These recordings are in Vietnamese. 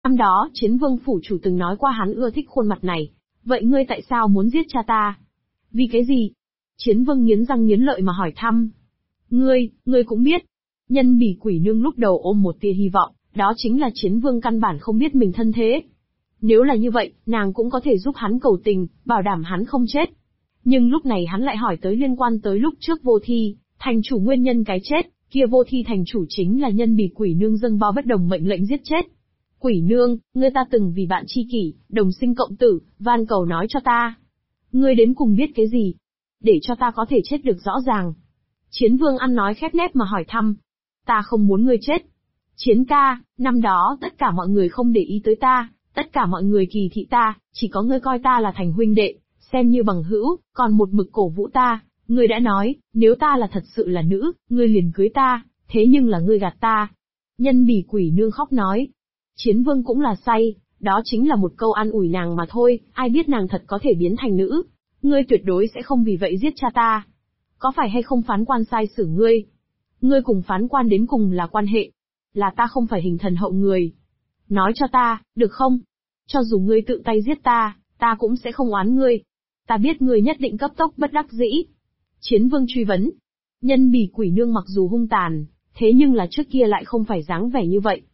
Năm đó, Chiến Vương phủ chủ từng nói qua hắn ưa thích khuôn mặt này. Vậy ngươi tại sao muốn giết cha ta? Vì cái gì? Chiến Vương nghiến răng nghiến lợi mà hỏi thăm. Ngươi cũng biết. Nhân Bỉ Quỷ Nương lúc đầu ôm một tia hy vọng, đó chính là Chiến Vương căn bản không biết mình thân thế. Nếu là như vậy, nàng cũng có thể giúp hắn cầu tình, bảo đảm hắn không chết. Nhưng lúc này hắn lại hỏi tới liên quan tới lúc trước Vô Thi, thành chủ nguyên nhân cái chết, kia Vô Thi thành chủ chính là Nhân Bỉ Quỷ Nương dâng bao bất đồng mệnh lệnh giết chết. Quỷ Nương, ngươi ta từng vì bạn tri kỷ, đồng sinh cộng tử, van cầu nói cho ta. Ngươi đến cùng biết cái gì? Để cho ta có thể chết được rõ ràng. Chiến Vương ăn nói khép nép mà hỏi thăm. Ta không muốn ngươi chết. Chiến ca, năm đó tất cả mọi người không để ý tới ta, tất cả mọi người kỳ thị ta, chỉ có ngươi coi ta là thành huynh đệ, xem như bằng hữu, còn một mực cổ vũ ta. Ngươi đã nói, nếu ta là thật sự là nữ, ngươi liền cưới ta, thế nhưng là ngươi gạt ta. Nhân Bỉ Quỷ Nương khóc nói. Chiến Vương cũng là say, đó chính là một câu an ủi nàng mà thôi, ai biết nàng thật có thể biến thành nữ. Ngươi tuyệt đối sẽ không vì vậy giết cha ta. Có phải hay không phán quan sai xử ngươi? Ngươi cùng phán quan đến cùng là quan hệ. Là ta không phải hình thần hậu người. Nói cho ta, được không? Cho dù ngươi tự tay giết ta, ta cũng sẽ không oán ngươi. Ta biết ngươi nhất định cấp tốc bất đắc dĩ. Chiến Vương truy vấn. Nhân Bỉ Quỷ Nương mặc dù hung tàn, thế nhưng là trước kia lại không phải dáng vẻ như vậy.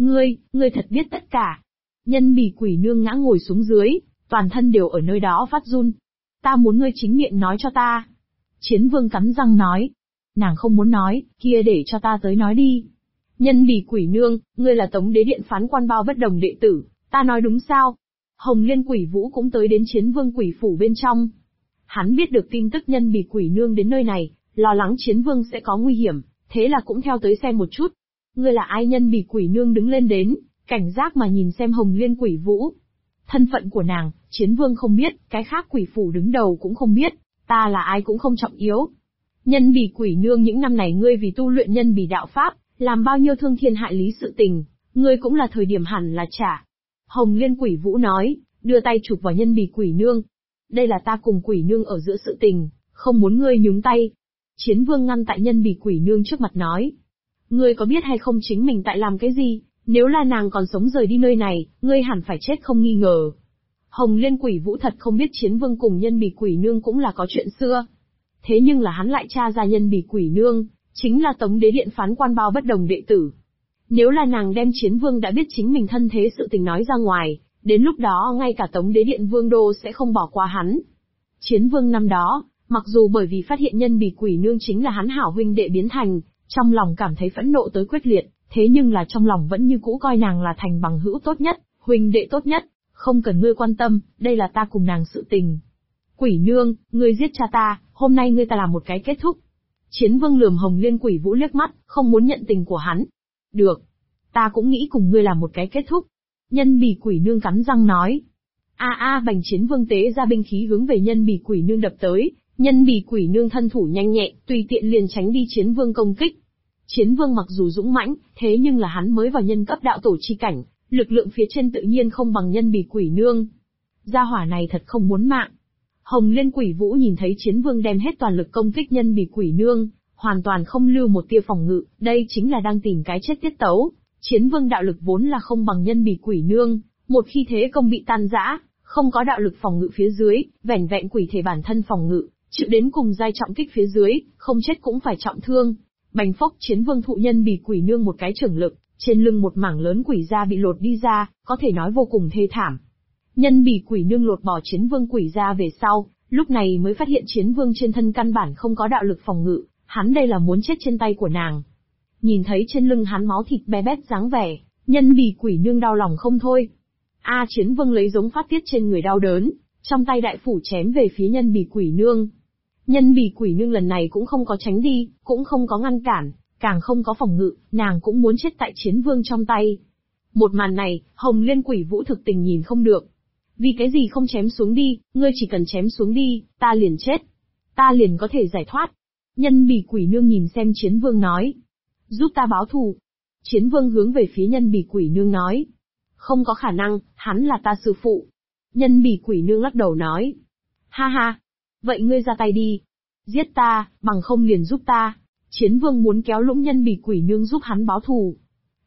Ngươi thật biết tất cả. Nhân Bỉ Quỷ Nương ngã ngồi xuống dưới, toàn thân đều ở nơi đó phát run. Ta muốn ngươi chính miệng nói cho ta. Chiến Vương cắn răng nói. Nàng không muốn nói, kia để cho ta tới nói đi. Nhân Bỉ Quỷ Nương, ngươi là Tống Đế Điện phán quan bao bất đồng đệ tử, ta nói đúng sao? Hồng Liên Quỷ Vũ cũng tới đến Chiến Vương quỷ phủ bên trong. Hắn biết được tin tức Nhân Bỉ Quỷ Nương đến nơi này, lo lắng Chiến Vương sẽ có nguy hiểm, thế là cũng theo tới xem một chút. Ngươi là ai? Nhân Bỉ Quỷ Nương đứng lên đến, cảnh giác mà nhìn xem Hồng Liên Quỷ Vũ. Thân phận của nàng, Chiến Vương không biết, cái khác quỷ phủ đứng đầu cũng không biết, ta là ai cũng không trọng yếu. Nhân Bỉ Quỷ Nương, những năm này ngươi vì tu luyện Nhân Bỉ đạo pháp, làm bao nhiêu thương thiên hại lý sự tình, ngươi cũng là thời điểm hẳn là trả. Hồng Liên Quỷ Vũ nói, đưa tay chụp vào Nhân Bỉ Quỷ Nương. Đây là ta cùng Quỷ Nương ở giữa sự tình, không muốn ngươi nhúng tay. Chiến Vương ngăn tại Nhân Bỉ Quỷ Nương trước mặt nói. Ngươi có biết hay không chính mình tại làm cái gì? Nếu là nàng còn sống rời đi nơi này, ngươi hẳn phải chết không nghi ngờ. Hồng Liên Quỷ Vũ thật không biết Chiến Vương cùng Nhân Bỉ Quỷ Nương cũng là có chuyện xưa. Thế nhưng là hắn lại tra ra Nhân Bỉ Quỷ Nương, chính là Tống Đế Điện phán quan bao bất đồng đệ tử. Nếu là nàng đem Chiến Vương đã biết chính mình thân thế sự tình nói ra ngoài, đến lúc đó ngay cả Tống Đế Điện Vương Đô sẽ không bỏ qua hắn. Chiến Vương năm đó, mặc dù bởi vì phát hiện Nhân Bỉ Quỷ Nương chính là hắn hảo huynh đệ biến thành, trong lòng cảm thấy phẫn nộ tới quyết liệt, thế nhưng là trong lòng vẫn như cũ coi nàng là thành bằng hữu tốt nhất, huynh đệ tốt nhất, không cần ngươi quan tâm, đây là ta cùng nàng sự tình. Quỷ Nương, ngươi giết cha ta, hôm nay ngươi ta làm một cái kết thúc. Chiến Vương lườm Hồng Liên Quỷ Vũ liếc mắt, không muốn nhận tình của hắn. Được. Ta cũng nghĩ cùng ngươi làm một cái kết thúc. Nhân Bỉ Quỷ Nương cắn răng nói. Bành Chiến Vương tế ra binh khí hướng về Nhân Bỉ Quỷ Nương đập tới. Nhân Bỉ Quỷ Nương thân thủ nhanh nhẹ, tùy tiện liền tránh đi Chiến Vương công kích. Chiến Vương mặc dù dũng mãnh, thế nhưng là hắn mới vào nhân cấp đạo tổ chi cảnh, lực lượng phía trên tự nhiên không bằng Nhân Bỉ Quỷ Nương. Gia hỏa này thật không muốn mạng. Hồng Liên Quỷ Vũ nhìn thấy Chiến Vương đem hết toàn lực công kích Nhân Bỉ Quỷ Nương, hoàn toàn không lưu một tia phòng ngự, đây chính là đang tìm cái chết tiết tấu. Chiến Vương đạo lực vốn là không bằng Nhân Bỉ Quỷ Nương, một khi thế công bị tan rã, không có đạo lực phòng ngự phía dưới, vẻn vẹn quỷ thể bản thân phòng ngự, chịu đến cùng giai trọng kích phía dưới, không chết cũng phải trọng thương. Bành phốc, Chiến Vương thụ Nhân Bỉ Quỷ Nương một cái chưởng lực, trên lưng một mảng lớn quỷ da bị lột đi ra, có thể nói vô cùng thê thảm. Nhân Bỉ Quỷ Nương lột bỏ Chiến Vương quỷ da về sau, lúc này mới phát hiện Chiến Vương trên thân căn bản không có đạo lực phòng ngự, hắn đây là muốn chết trên tay của nàng. Nhìn thấy trên lưng hắn máu thịt be bét dáng vẻ, Nhân Bỉ Quỷ Nương đau lòng không thôi. Chiến Vương lấy giống phát tiết trên người đau đớn, trong tay đại phủ chém về phía Nhân Bỉ Quỷ Nương. Nhân Bỉ Quỷ Nương lần này cũng không có tránh đi, cũng không có ngăn cản, càng không có phòng ngự, nàng cũng muốn chết tại Chiến Vương trong tay. Một màn này, Hồng Liên Quỷ Vũ thực tình nhìn không được. Vì cái gì không chém xuống đi, ngươi chỉ cần chém xuống đi, ta liền chết. Ta liền có thể giải thoát. Nhân Bỉ Quỷ Nương nhìn xem Chiến Vương nói. Giúp ta báo thù. Chiến Vương hướng về phía Nhân Bỉ Quỷ Nương nói. Không có khả năng, hắn là ta sư phụ. Nhân Bỉ Quỷ Nương lắc đầu nói. Ha ha. Vậy ngươi ra tay đi. Giết ta, bằng không liền giúp ta. Chiến Vương muốn kéo lũng Nhân Bỉ Quỷ Nương giúp hắn báo thù.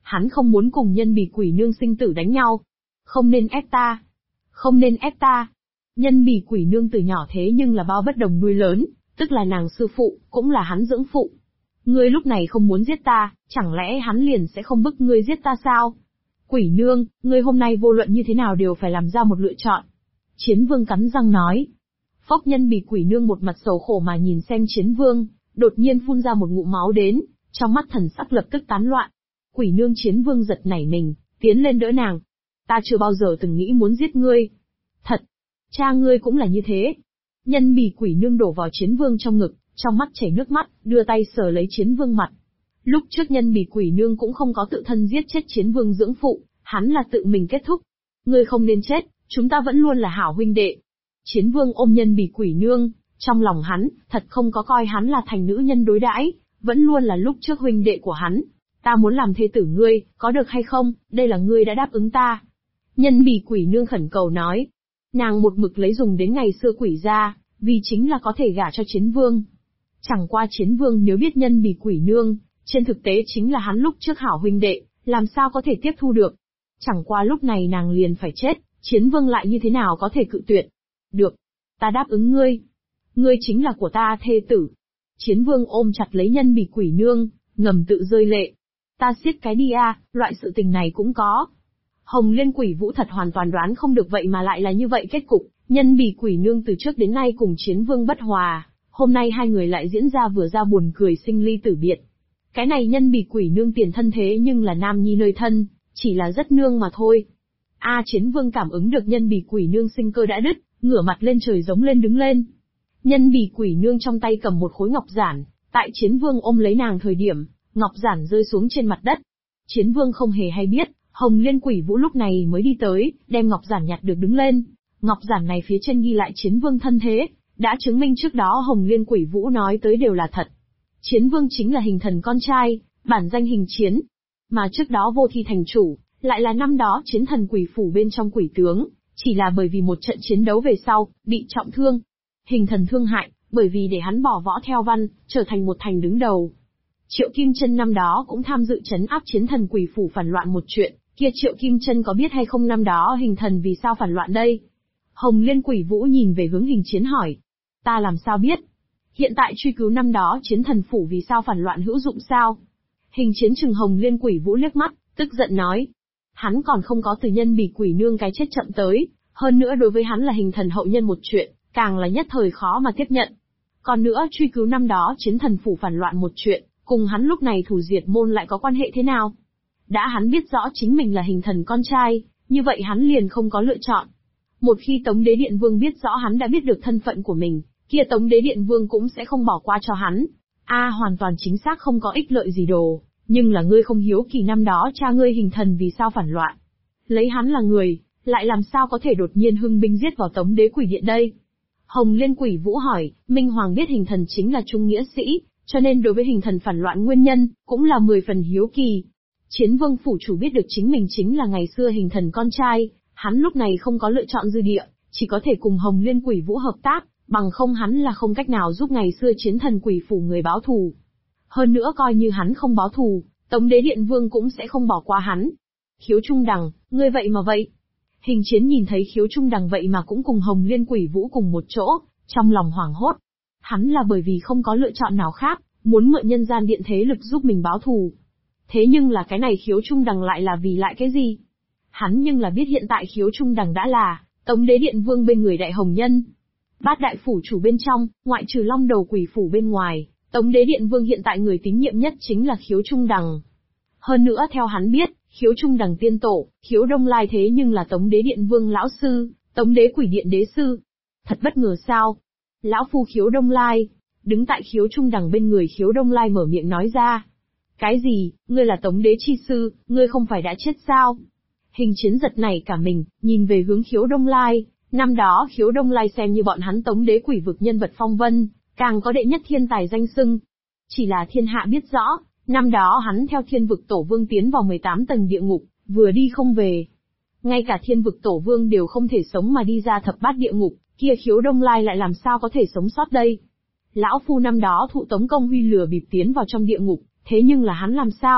Hắn không muốn cùng Nhân Bì Quỷ Nương sinh tử đánh nhau. Không nên ép ta. Không nên ép ta. Nhân Bì Quỷ Nương từ nhỏ thế nhưng là bao bất đồng nuôi lớn, tức là nàng sư phụ, cũng là hắn dưỡng phụ. Ngươi lúc này không muốn giết ta, chẳng lẽ hắn liền sẽ không bức ngươi giết ta sao? Quỷ Nương, ngươi hôm nay vô luận như thế nào đều phải làm ra một lựa chọn. Chiến Vương cắn răng nói. Phốc. Nhân Bì Quỷ Nương một mặt sầu khổ mà nhìn xem Chiến Vương, đột nhiên phun ra một ngụm máu đến, trong mắt thần sắc lập tức tán loạn. Quỷ Nương. Chiến Vương giật nảy mình, tiến lên đỡ nàng. Ta chưa bao giờ từng nghĩ muốn giết ngươi. Thật, cha ngươi cũng là như thế. Nhân Bì Quỷ Nương đổ vào Chiến Vương trong ngực, trong mắt chảy nước mắt, đưa tay sờ lấy Chiến Vương mặt. Lúc trước Nhân Bì Quỷ Nương cũng không có tự thân giết chết Chiến Vương dưỡng phụ, hắn là tự mình kết thúc. Ngươi không nên chết, chúng ta vẫn luôn là hảo huynh đệ. Chiến Vương ôm Nhân Bì Quỷ Nương, trong lòng hắn, thật không có coi hắn là thành nữ nhân đối đãi, vẫn luôn là lúc trước huynh đệ của hắn. Ta muốn làm thê tử ngươi, có được hay không, đây là ngươi đã đáp ứng ta. Nhân Bì Quỷ Nương khẩn cầu nói. Nàng một mực lấy dùng đến ngày xưa quỷ gia, vì chính là có thể gả cho Chiến Vương. Chẳng qua Chiến Vương nếu biết Nhân Bì Quỷ Nương, trên thực tế chính là hắn lúc trước hảo huynh đệ, làm sao có thể tiếp thu được. Chẳng qua lúc này nàng liền phải chết, Chiến Vương lại như thế nào có thể cự tuyệt. Được, ta đáp ứng ngươi. Ngươi chính là của ta thê tử. Chiến Vương ôm chặt lấy Nhân Bì Quỷ Nương, ngầm tự rơi lệ. Ta siết cái đi a, loại sự tình này cũng có. Hồng Liên Quỷ Vũ thật hoàn toàn đoán không được vậy mà lại là như vậy kết cục. Nhân Bì Quỷ Nương từ trước đến nay cùng Chiến Vương bất hòa, hôm nay hai người lại diễn ra vừa ra buồn cười sinh ly tử biệt. Cái này Nhân Bì Quỷ Nương tiền thân thế nhưng là nam nhi nơi thân, chỉ là rất nương mà thôi. Chiến Vương cảm ứng được Nhân Bì Quỷ Nương sinh cơ đã đứt, ngửa mặt lên trời giống lên đứng lên. Nhân Bì Quỷ Nương trong tay cầm một khối ngọc giản, tại Chiến Vương ôm lấy nàng thời điểm, ngọc giản rơi xuống trên mặt đất. Chiến Vương không hề hay biết, Hồng Liên Quỷ Vũ lúc này mới đi tới, đem ngọc giản nhặt được đứng lên. Ngọc giản này phía trên ghi lại Chiến Vương thân thế, đã chứng minh trước đó Hồng Liên Quỷ Vũ nói tới đều là thật. Chiến Vương chính là Hình Thần con trai, bản danh Hình Chiến. Mà trước đó Vô Thi thành chủ, lại là năm đó Chiến Thần Quỷ Phủ bên trong quỷ tướng, chỉ là bởi vì một trận chiến đấu về sau, bị trọng thương. Hình Thần thương hại, bởi vì để hắn bỏ võ theo văn, trở thành một thành đứng đầu. Triệu Kim Chân năm đó cũng tham dự trấn áp Chiến Thần Quỷ Phủ phản loạn một chuyện, kia Triệu Kim Chân có biết hay không năm đó Hình Thần vì sao phản loạn đây? Hồng Liên Quỷ Vũ nhìn về hướng Hình Chiến hỏi. Ta làm sao biết? Hiện tại truy cứu năm đó Chiến Thần Phủ vì sao phản loạn hữu dụng sao? Hình Chiến trừng Hồng Liên Quỷ Vũ liếc mắt, tức giận nói. Hắn còn không có từ Nhân Bì Quỷ Nương cái chết chậm tới, hơn nữa đối với hắn là Hình Thần hậu nhân một chuyện, càng là nhất thời khó mà tiếp nhận. Còn nữa truy cứu năm đó Chiến Thần Phủ phản loạn một chuyện, cùng hắn lúc này thủ diệt môn lại có quan hệ thế nào? Đã hắn biết rõ chính mình là Hình Thần con trai, như vậy hắn liền không có lựa chọn. Một khi Tống Đế Điện Vương biết rõ hắn đã biết được thân phận của mình, kia Tống Đế Điện Vương cũng sẽ không bỏ qua cho hắn. Hoàn toàn chính xác không có ích lợi gì đồ, nhưng là ngươi không hiếu kỳ năm đó cha ngươi Hình Thần vì sao phản loạn. Lấy hắn là người, lại làm sao có thể đột nhiên hưng binh giết vào Tống Đế Quỷ Điện đây? Hồng Liên Quỷ Vũ hỏi, Minh Hoàng biết Hình Thần chính là trung nghĩa sĩ, cho nên đối với Hình Thần phản loạn nguyên nhân, cũng là 10 phần hiếu kỳ. Chiến Vương phủ chủ biết được chính mình chính là ngày xưa Hình Thần con trai, hắn lúc này không có lựa chọn dư địa, chỉ có thể cùng Hồng Liên Quỷ Vũ hợp tác, bằng không hắn là không cách nào giúp ngày xưa Chiến Thần Quỷ Phủ người báo thù. Hơn nữa coi như hắn không báo thù, Tống Đế Điện Vương cũng sẽ không bỏ qua hắn. Khiếu Trung Đằng, ngươi vậy mà vậy. Hình Chiến nhìn thấy Khiếu Trung Đằng vậy mà cũng cùng Hồng Liên Quỷ Vũ cùng một chỗ, trong lòng hoảng hốt. Hắn là bởi vì không có lựa chọn nào khác, muốn mượn nhân gian điện thế lực giúp mình báo thù. Thế nhưng là cái này Khiếu Trung Đằng lại là vì lại cái gì? Hắn nhưng là biết hiện tại Khiếu Trung Đằng đã là Tống Đế Điện Vương bên người Đại Hồng Nhân. Bát đại phủ chủ bên trong, ngoại trừ Long Đầu Quỷ Phủ bên ngoài, Tống Đế Điện Vương hiện tại người tín nhiệm nhất chính là Khiếu Trung Đằng. Hơn nữa theo hắn biết, Khiếu Trung Đằng tiên tổ, Khiếu Đông Lai thế nhưng là Tống Đế Điện Vương lão sư, Tống Đế Quỷ Điện đế sư. Thật bất ngờ sao? Lão phu Khiếu Đông Lai, đứng tại Khiếu Trung Đằng bên người Khiếu Đông Lai mở miệng nói ra. Cái gì, ngươi là Tống Đế chi sư, ngươi không phải đã chết sao? Hình Chiến giật nảy cả mình, nhìn về hướng Khiếu Đông Lai, năm đó Khiếu Đông Lai xem như bọn hắn Tống Đế Quỷ vực nhân vật phong vân, càng có đệ nhất thiên tài danh xưng. Chỉ là thiên hạ biết rõ, năm đó hắn theo thiên vực tổ vương tiến vào 18 tầng địa ngục, vừa đi không về. Ngay cả thiên vực tổ vương đều không thể sống mà đi ra thập bát địa ngục, kia Khiếu Đông Lai lại làm sao có thể sống sót đây? Lão phu năm đó thụ Tống Công Huy lừa bịp tiến vào trong địa ngục, thế nhưng là hắn làm sao,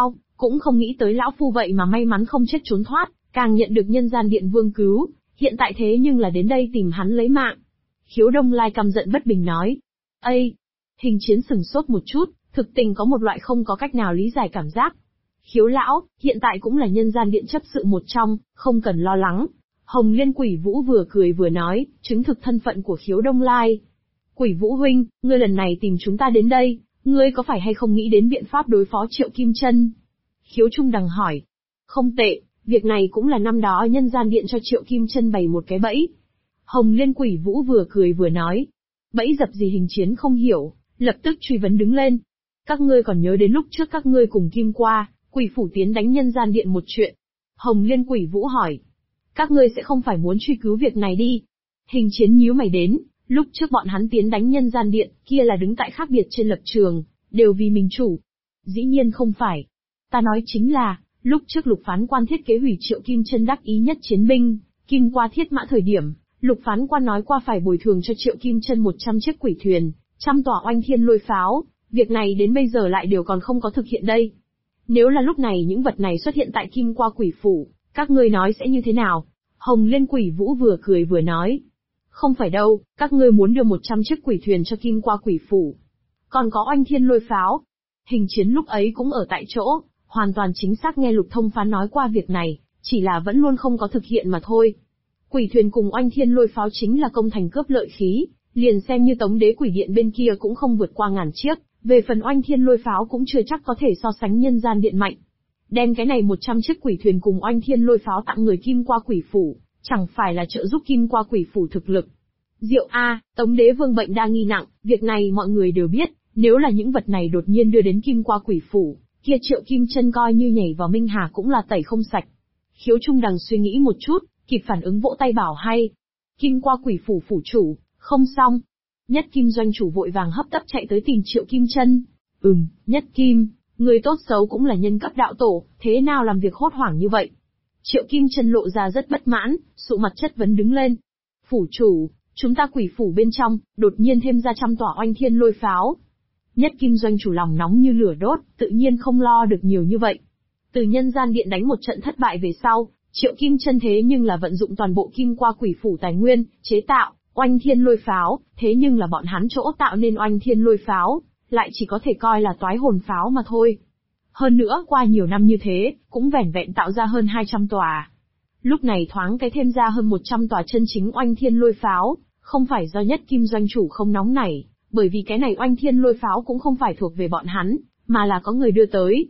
cũng không nghĩ tới lão phu vậy mà may mắn không chết trốn thoát, càng nhận được nhân gian điện vương cứu, hiện tại thế nhưng là đến đây tìm hắn lấy mạng. Khiếu Đông Lai căm giận bất bình nói. Ây! Hình Chiến sửng sốt một chút, thực tình có một loại không có cách nào lý giải cảm giác. Khiếu lão, hiện tại cũng là nhân gian điện chấp sự một trong, không cần lo lắng. Hồng Liên Quỷ Vũ vừa cười vừa nói, chứng thực thân phận của Khiếu Đông Lai. Quỷ Vũ huynh, ngươi lần này tìm chúng ta đến đây, ngươi có phải hay không nghĩ đến biện pháp đối phó Triệu Kim Chân? Khiếu Trung Đằng hỏi. Không tệ, việc này cũng là năm đó nhân gian điện cho Triệu Kim Chân bày một cái bẫy. Hồng Liên Quỷ Vũ vừa cười vừa nói. Bẫy dập gì? Hình Chiến không hiểu, lập tức truy vấn đứng lên. Các ngươi còn nhớ đến lúc trước các ngươi cùng Kim Qua, Quỷ Phủ tiến đánh nhân gian điện một chuyện? Hồng Liên Quỷ Vũ hỏi. Các ngươi sẽ không phải muốn truy cứu việc này đi? Hình Chiến nhíu mày đến, lúc trước bọn hắn tiến đánh nhân gian điện, kia là đứng tại khác biệt trên lập trường, đều vì mình chủ. Dĩ nhiên không phải. Ta nói chính là, lúc trước Lục Phán Quan thiết kế hủy Triệu Kim Chân đắc ý nhất chiến binh, Kim Qua thiết mã thời điểm, Lục Phán Quan nói qua phải bồi thường cho Triệu Kim Chân 100 chiếc quỷ thuyền, 100 tòa oanh thiên lôi pháo, việc này đến bây giờ lại đều còn không có thực hiện đây. Nếu là lúc này những vật này xuất hiện tại Kim Qua Quỷ Phủ, các ngươi nói sẽ như thế nào? Hồng Liên Quỷ Vũ vừa cười vừa nói. Không phải đâu, các ngươi muốn đưa 100 chiếc quỷ thuyền cho Kim Qua Quỷ Phủ. Còn có oanh thiên lôi pháo. Hình Chiến lúc ấy cũng ở tại chỗ, hoàn toàn chính xác nghe Lục Thông Phán nói qua việc này, chỉ là vẫn luôn không có thực hiện mà thôi. Quỷ thuyền cùng oanh thiên lôi pháo chính là công thành cướp lợi khí, liền xem như Tống Đế Quỷ Điện bên kia cũng không vượt qua 1000 chiếc, về phần oanh thiên lôi pháo cũng chưa chắc có thể so sánh nhân gian điện mạnh. Đem cái này 100 chiếc quỷ thuyền cùng oanh thiên lôi pháo tặng người Kim Qua Quỷ Phủ, chẳng phải là trợ giúp Kim Qua Quỷ Phủ thực lực. Diệu a, Tống Đế Vương bệnh đa nghi nặng, việc này mọi người đều biết, nếu là những vật này đột nhiên đưa đến Kim Qua Quỷ Phủ, kia Triệu Kim Chân coi như nhảy vào Minh Hà cũng là tẩy không sạch. Khiếu Trung Đằng suy nghĩ một chút, kịp phản ứng vỗ tay bảo hay. Kim Qua Quỷ Phủ phủ chủ, không xong. Nhất Kim doanh chủ vội vàng hấp tấp chạy tới tìm Triệu Kim Chân. Nhất Kim, người tốt xấu cũng là nhân cấp đạo tổ, thế nào làm việc hốt hoảng như vậy? Triệu Kim Chân lộ ra rất bất mãn, sụ mặt chất vấn đứng lên. Phủ chủ, chúng ta quỷ phủ bên trong, đột nhiên thêm ra 100 tòa oanh thiên lôi pháo. Nhất Kim doanh chủ lòng nóng như lửa đốt, tự nhiên không lo được nhiều như vậy. Từ nhân gian điện đánh một trận thất bại về sau, Triệu Kim Chân thế nhưng là vận dụng toàn bộ Kim Qua Quỷ Phủ tài nguyên, chế tạo oanh thiên lôi pháo, thế nhưng là bọn hắn chỗ tạo nên oanh thiên lôi pháo, lại chỉ có thể coi là toái hồn pháo mà thôi. Hơn nữa qua nhiều năm như thế, cũng vẻn vẹn tạo ra hơn 200 tòa. Lúc này thoáng cái thêm ra hơn 100 tòa chân chính oanh thiên lôi pháo, không phải do Nhất Kim doanh chủ không nóng nảy, bởi vì cái này oanh thiên lôi pháo cũng không phải thuộc về bọn hắn, mà là có người đưa tới.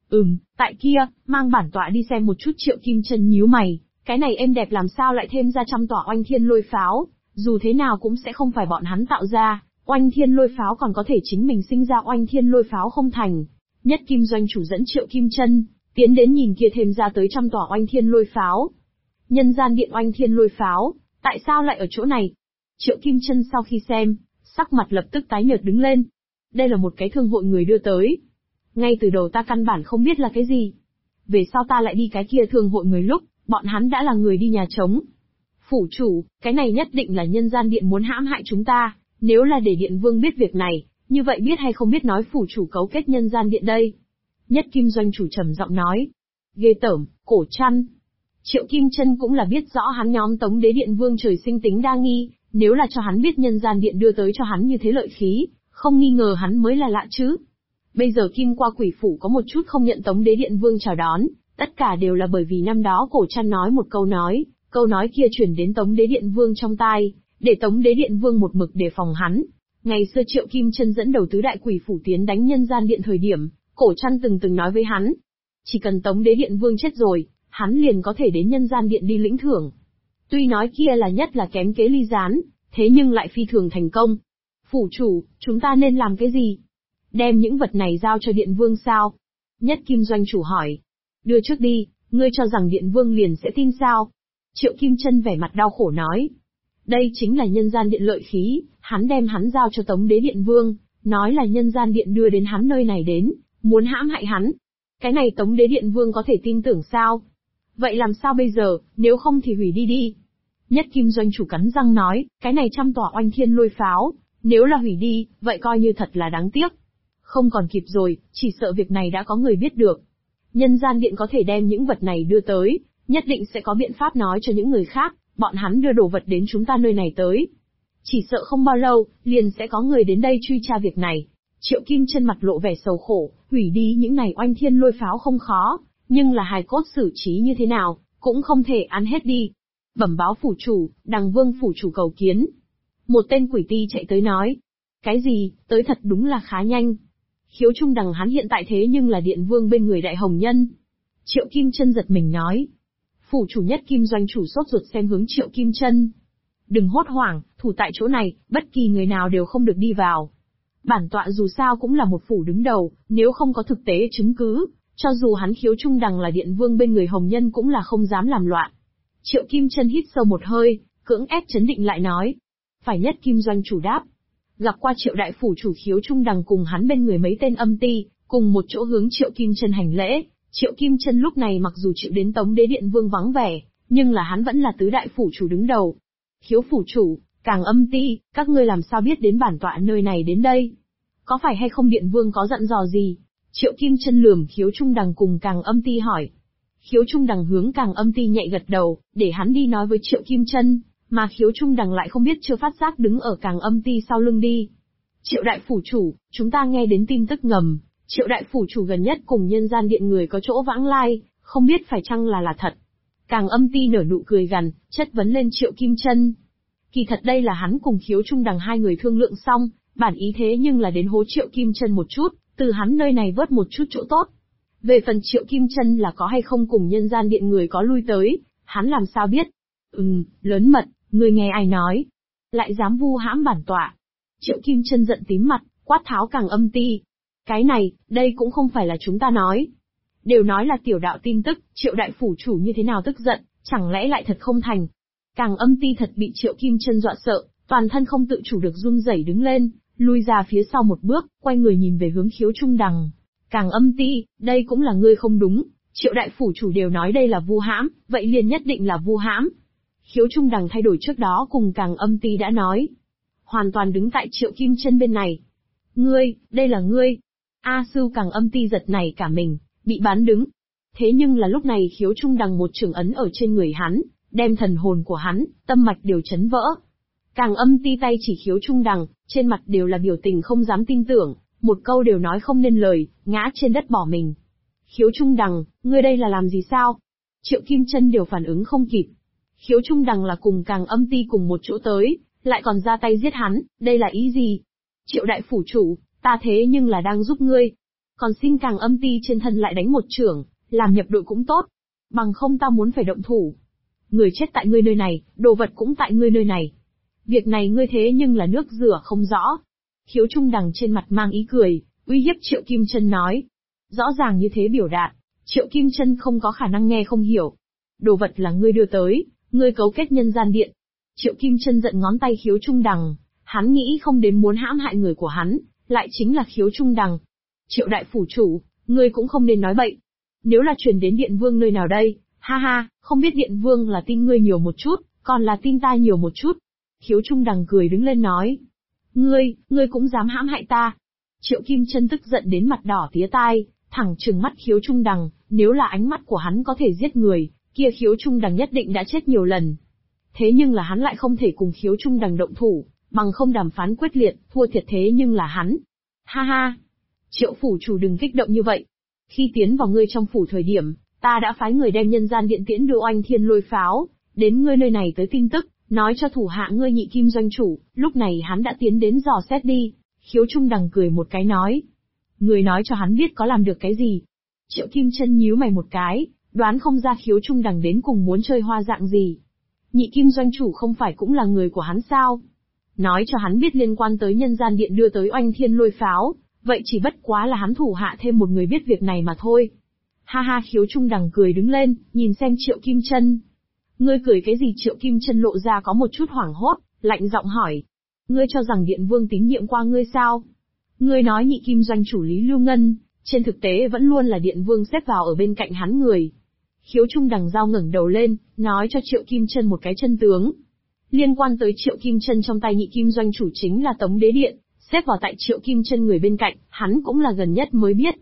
Tại kia, mang bản tọa đi xem một chút. Triệu Kim Chân nhíu mày, cái này êm đẹp làm sao lại thêm ra 100 tòa oanh thiên lôi pháo, dù thế nào cũng sẽ không phải bọn hắn tạo ra, oanh thiên lôi pháo còn có thể chính mình sinh ra oanh thiên lôi pháo không thành. Nhất Kim doanh chủ dẫn Triệu Kim Chân tiến đến nhìn kia thêm ra tới 100 tòa oanh thiên lôi pháo. Nhân gian điện oanh thiên lôi pháo, tại sao lại ở chỗ này? Triệu Kim Chân sau khi xem, sắc mặt lập tức tái nhợt đứng lên. Đây là một cái thương hội người đưa tới. Ngay từ đầu ta căn bản không biết là cái gì. Về sau ta lại đi cái kia thương hội người lúc, bọn hắn đã là người đi nhà trống. Phủ chủ, cái này nhất định là nhân gian điện muốn hãm hại chúng ta, nếu là để điện vương biết việc này, như vậy biết hay không biết nói phủ chủ cấu kết nhân gian điện đây? Nhất Kim doanh chủ trầm giọng nói. Ghê tởm, cổ chăn. Triệu Kim Chân cũng là biết rõ hắn nhóm Tống Đế Điện Vương trời sinh tính đa nghi, nếu là cho hắn biết nhân gian điện đưa tới cho hắn như thế lợi khí, không nghi ngờ hắn mới là lạ chứ. Bây giờ Kim Qua Quỷ Phủ có một chút không nhận Tống Đế Điện Vương chào đón, tất cả đều là bởi vì năm đó cổ chăn nói một câu nói kia chuyển đến Tống Đế Điện Vương trong tai, để Tống Đế Điện Vương một mực đề phòng hắn. Ngày xưa Triệu Kim Chân dẫn đầu tứ đại quỷ phủ tiến đánh nhân gian điện thời điểm, cổ chăn từng nói với hắn, chỉ cần Tống Đế Điện Vương chết rồi, hắn liền có thể đến nhân gian điện đi lĩnh thưởng. Tuy nói kia là nhất là kém kế ly gián, thế nhưng lại phi thường thành công. Phủ chủ, chúng ta nên làm cái gì? Đem những vật này giao cho điện vương sao? Nhất Kim doanh chủ hỏi. Đưa trước đi, ngươi cho rằng điện vương liền sẽ tin sao? Triệu Kim Chân vẻ mặt đau khổ nói. Đây chính là nhân gian điện lợi khí, hắn đem hắn giao cho Tống Đế Điện Vương, nói là nhân gian điện đưa đến hắn nơi này đến, muốn hãm hại hắn. Cái này Tống Đế Điện Vương có thể tin tưởng sao? Vậy làm sao bây giờ, nếu không thì hủy đi. Nhất Kim doanh chủ cắn răng nói, cái này 100 tòa oanh thiên lôi pháo, nếu là hủy đi, vậy coi như thật là đáng tiếc. Không còn kịp rồi, chỉ sợ việc này đã có người biết được. Nhân gian điện có thể đem những vật này đưa tới, nhất định sẽ có biện pháp nói cho những người khác, bọn hắn đưa đồ vật đến chúng ta nơi này tới. Chỉ sợ không bao lâu, liền sẽ có người đến đây truy tra việc này. Triệu Kim Chân mặt lộ vẻ sầu khổ, hủy đi những này oanh thiên lôi pháo không khó, nhưng là hài cốt xử trí như thế nào, cũng không thể ăn hết đi. Bẩm báo phủ chủ, Đằng Vương phủ chủ cầu kiến. Một tên quỷ ti chạy tới nói. Cái gì, tới thật đúng là khá nhanh. Khiếu Trung Đằng hắn hiện tại thế nhưng là điện vương bên người đại hồng nhân. Triệu Kim Chân giật mình nói. Phủ chủ nhất Kim Doanh chủ sốt ruột xem hướng Triệu Kim Chân. Đừng hốt hoảng, thủ tại chỗ này, bất kỳ người nào đều không được đi vào. Bản tọa dù sao cũng là một phủ đứng đầu, nếu không có thực tế chứng cứ, cho dù hắn Khiếu Trung Đằng là điện vương bên người hồng nhân cũng là không dám làm loạn. Triệu Kim Chân hít sâu một hơi, cưỡng ép chấn định lại nói. Phải nhất Kim Doanh chủ đáp. Gặp qua Triệu đại phủ chủ Khiếu Trung Đằng cùng hắn bên người mấy tên âm ti, cùng một chỗ hướng Triệu Kim Chân hành lễ. Triệu Kim Chân lúc này mặc dù chịu đến Tống Đế điện vương vắng vẻ, nhưng là hắn vẫn là tứ đại phủ chủ đứng đầu. Khiếu phủ chủ, Càng âm ti, các ngươi làm sao biết đến bản tọa nơi này đến đây? Có phải hay không điện vương có dặn dò gì? Triệu Kim Chân lườm Khiếu Trung Đằng cùng Càng âm ti hỏi. Khiếu Trung Đằng hướng Càng âm ti nhạy gật đầu, để hắn đi nói với Triệu Kim Chân, mà Khiếu Trung Đằng lại không biết chưa phát giác đứng ở Càng âm ti sau lưng đi. Triệu đại phủ chủ, chúng ta nghe đến tin tức ngầm, Triệu đại phủ chủ gần nhất cùng nhân gian điện người có chỗ vãng lai, không biết phải chăng là thật. Càng âm ti nở nụ cười gằn, chất vấn lên Triệu Kim Chân. Kỳ thật đây là hắn cùng Khiếu Trung Đằng hai người thương lượng xong, bản ý thế nhưng là đến hố Triệu Kim Chân một chút, từ hắn nơi này vớt một chút chỗ tốt. Về phần Triệu Kim Chân là có hay không cùng nhân gian điện người có lui tới, hắn làm sao biết? Lớn mật, người nghe ai nói? Lại dám vu hãm bản tọa. Triệu Kim Chân giận tím mặt, quát tháo Càng âm ti. Cái này, đây cũng không phải là chúng ta nói. Đều nói là tiểu đạo tin tức, Triệu đại phủ chủ như thế nào tức giận, chẳng lẽ lại thật không thành. Càng âm ti thật bị Triệu Kim Chân dọa sợ, toàn thân không tự chủ được run rẩy đứng lên, lui ra phía sau một bước, quay người nhìn về hướng Khiếu Trung Đằng. Càng âm ti, đây cũng là ngươi không đúng, Triệu đại phủ chủ đều nói đây là vu hãm, vậy liền nhất định là vu hãm. Khiếu Trung Đằng thay đổi trước đó cùng Càng âm ti đã nói. Hoàn toàn đứng tại Triệu Kim Chân bên này. Ngươi, đây là ngươi. A Sưu Càng âm ti giật này cả mình, bị bán đứng. Thế nhưng là lúc này Khiếu Trung Đằng một trường ấn ở trên người hắn, đem thần hồn của hắn, tâm mạch đều chấn vỡ. Càng âm ti tay chỉ Khiếu Trung Đằng, trên mặt đều là biểu tình không dám tin tưởng, một câu đều nói không nên lời, ngã trên đất bỏ mình. Khiếu Trung Đằng, ngươi đây là làm gì sao? Triệu Kim Chân đều phản ứng không kịp. Khiếu Trung Đằng là cùng Càng âm ti cùng một chỗ tới, lại còn ra tay giết hắn, đây là ý gì? Triệu đại phủ chủ, ta thế nhưng là đang giúp ngươi. Còn xin Càng âm ti trên thân lại đánh một chưởng, làm nhập đội cũng tốt. Bằng không ta muốn phải động thủ. Người chết tại ngươi nơi này, đồ vật cũng tại ngươi nơi này. Việc này ngươi thế nhưng là nước rửa không rõ. Khiếu Trung Đằng trên mặt mang ý cười, uy hiếp Triệu Kim Chân nói. Rõ ràng như thế biểu đạt, Triệu Kim Chân không có khả năng nghe không hiểu. Đồ vật là ngươi đưa tới, ngươi cấu kết nhân gian điện. Triệu Kim Chân giận ngón tay Khiếu Trung Đằng, hắn nghĩ không đến muốn hãm hại người của hắn, lại chính là Khiếu Trung Đằng. Triệu đại phủ chủ, ngươi cũng không nên nói bậy. Nếu là truyền đến điện vương nơi nào đây, ha ha, không biết điện vương là tin ngươi nhiều một chút, còn là tin ta nhiều một chút. Khiếu Trung Đằng cười đứng lên nói. Ngươi cũng dám hãm hại ta. Triệu Kim Chân tức giận đến mặt đỏ tía tai, thẳng trừng mắt Khiếu Trung Đằng, nếu là ánh mắt của hắn có thể giết người, kia Khiếu Trung Đằng nhất định đã chết nhiều lần. Thế nhưng là hắn lại không thể cùng Khiếu Trung Đằng động thủ, bằng không đàm phán quyết liệt, thua thiệt thế nhưng là hắn. Ha ha! Triệu phủ chủ đừng kích động như vậy. Khi tiến vào ngươi trong phủ thời điểm, ta đã phái người đem nhân gian điện tiễn đưa oanh thiên lôi pháo, đến ngươi nơi này tới tin tức, nói cho thủ hạ ngươi Nhị Kim Doanh chủ, lúc này hắn đã tiến đến dò xét đi. Khiếu Trung Đằng cười một cái nói. Người nói cho hắn biết có làm được cái gì. Triệu Kim Chân nhíu mày một cái, đoán không ra Khiếu Trung Đằng đến cùng muốn chơi hoa dạng gì. Nhị Kim Doanh chủ không phải cũng là người của hắn sao? Nói cho hắn biết liên quan tới nhân gian điện đưa tới oanh thiên lôi pháo, vậy chỉ bất quá là hắn thủ hạ thêm một người biết việc này mà thôi. Ha ha, Khiếu Trung Đằng cười đứng lên, nhìn xem Triệu Kim Chân. Ngươi cười cái gì? Triệu Kim Chân lộ ra có một chút hoảng hốt, lạnh giọng hỏi. Ngươi cho rằng điện vương tín nhiệm qua ngươi sao? Ngươi nói Nhị Kim Doanh chủ Lý Lưu Ngân, trên thực tế vẫn luôn là điện vương xếp vào ở bên cạnh hắn người. Khiếu Trung Đằng giao ngẩng đầu lên, nói cho Triệu Kim Chân một cái chân tướng. Liên quan tới Triệu Kim Chân trong tay Nhị Kim Doanh chủ chính là Tống Đế điện, xếp vào tại Triệu Kim Chân người bên cạnh, hắn cũng là gần nhất mới biết.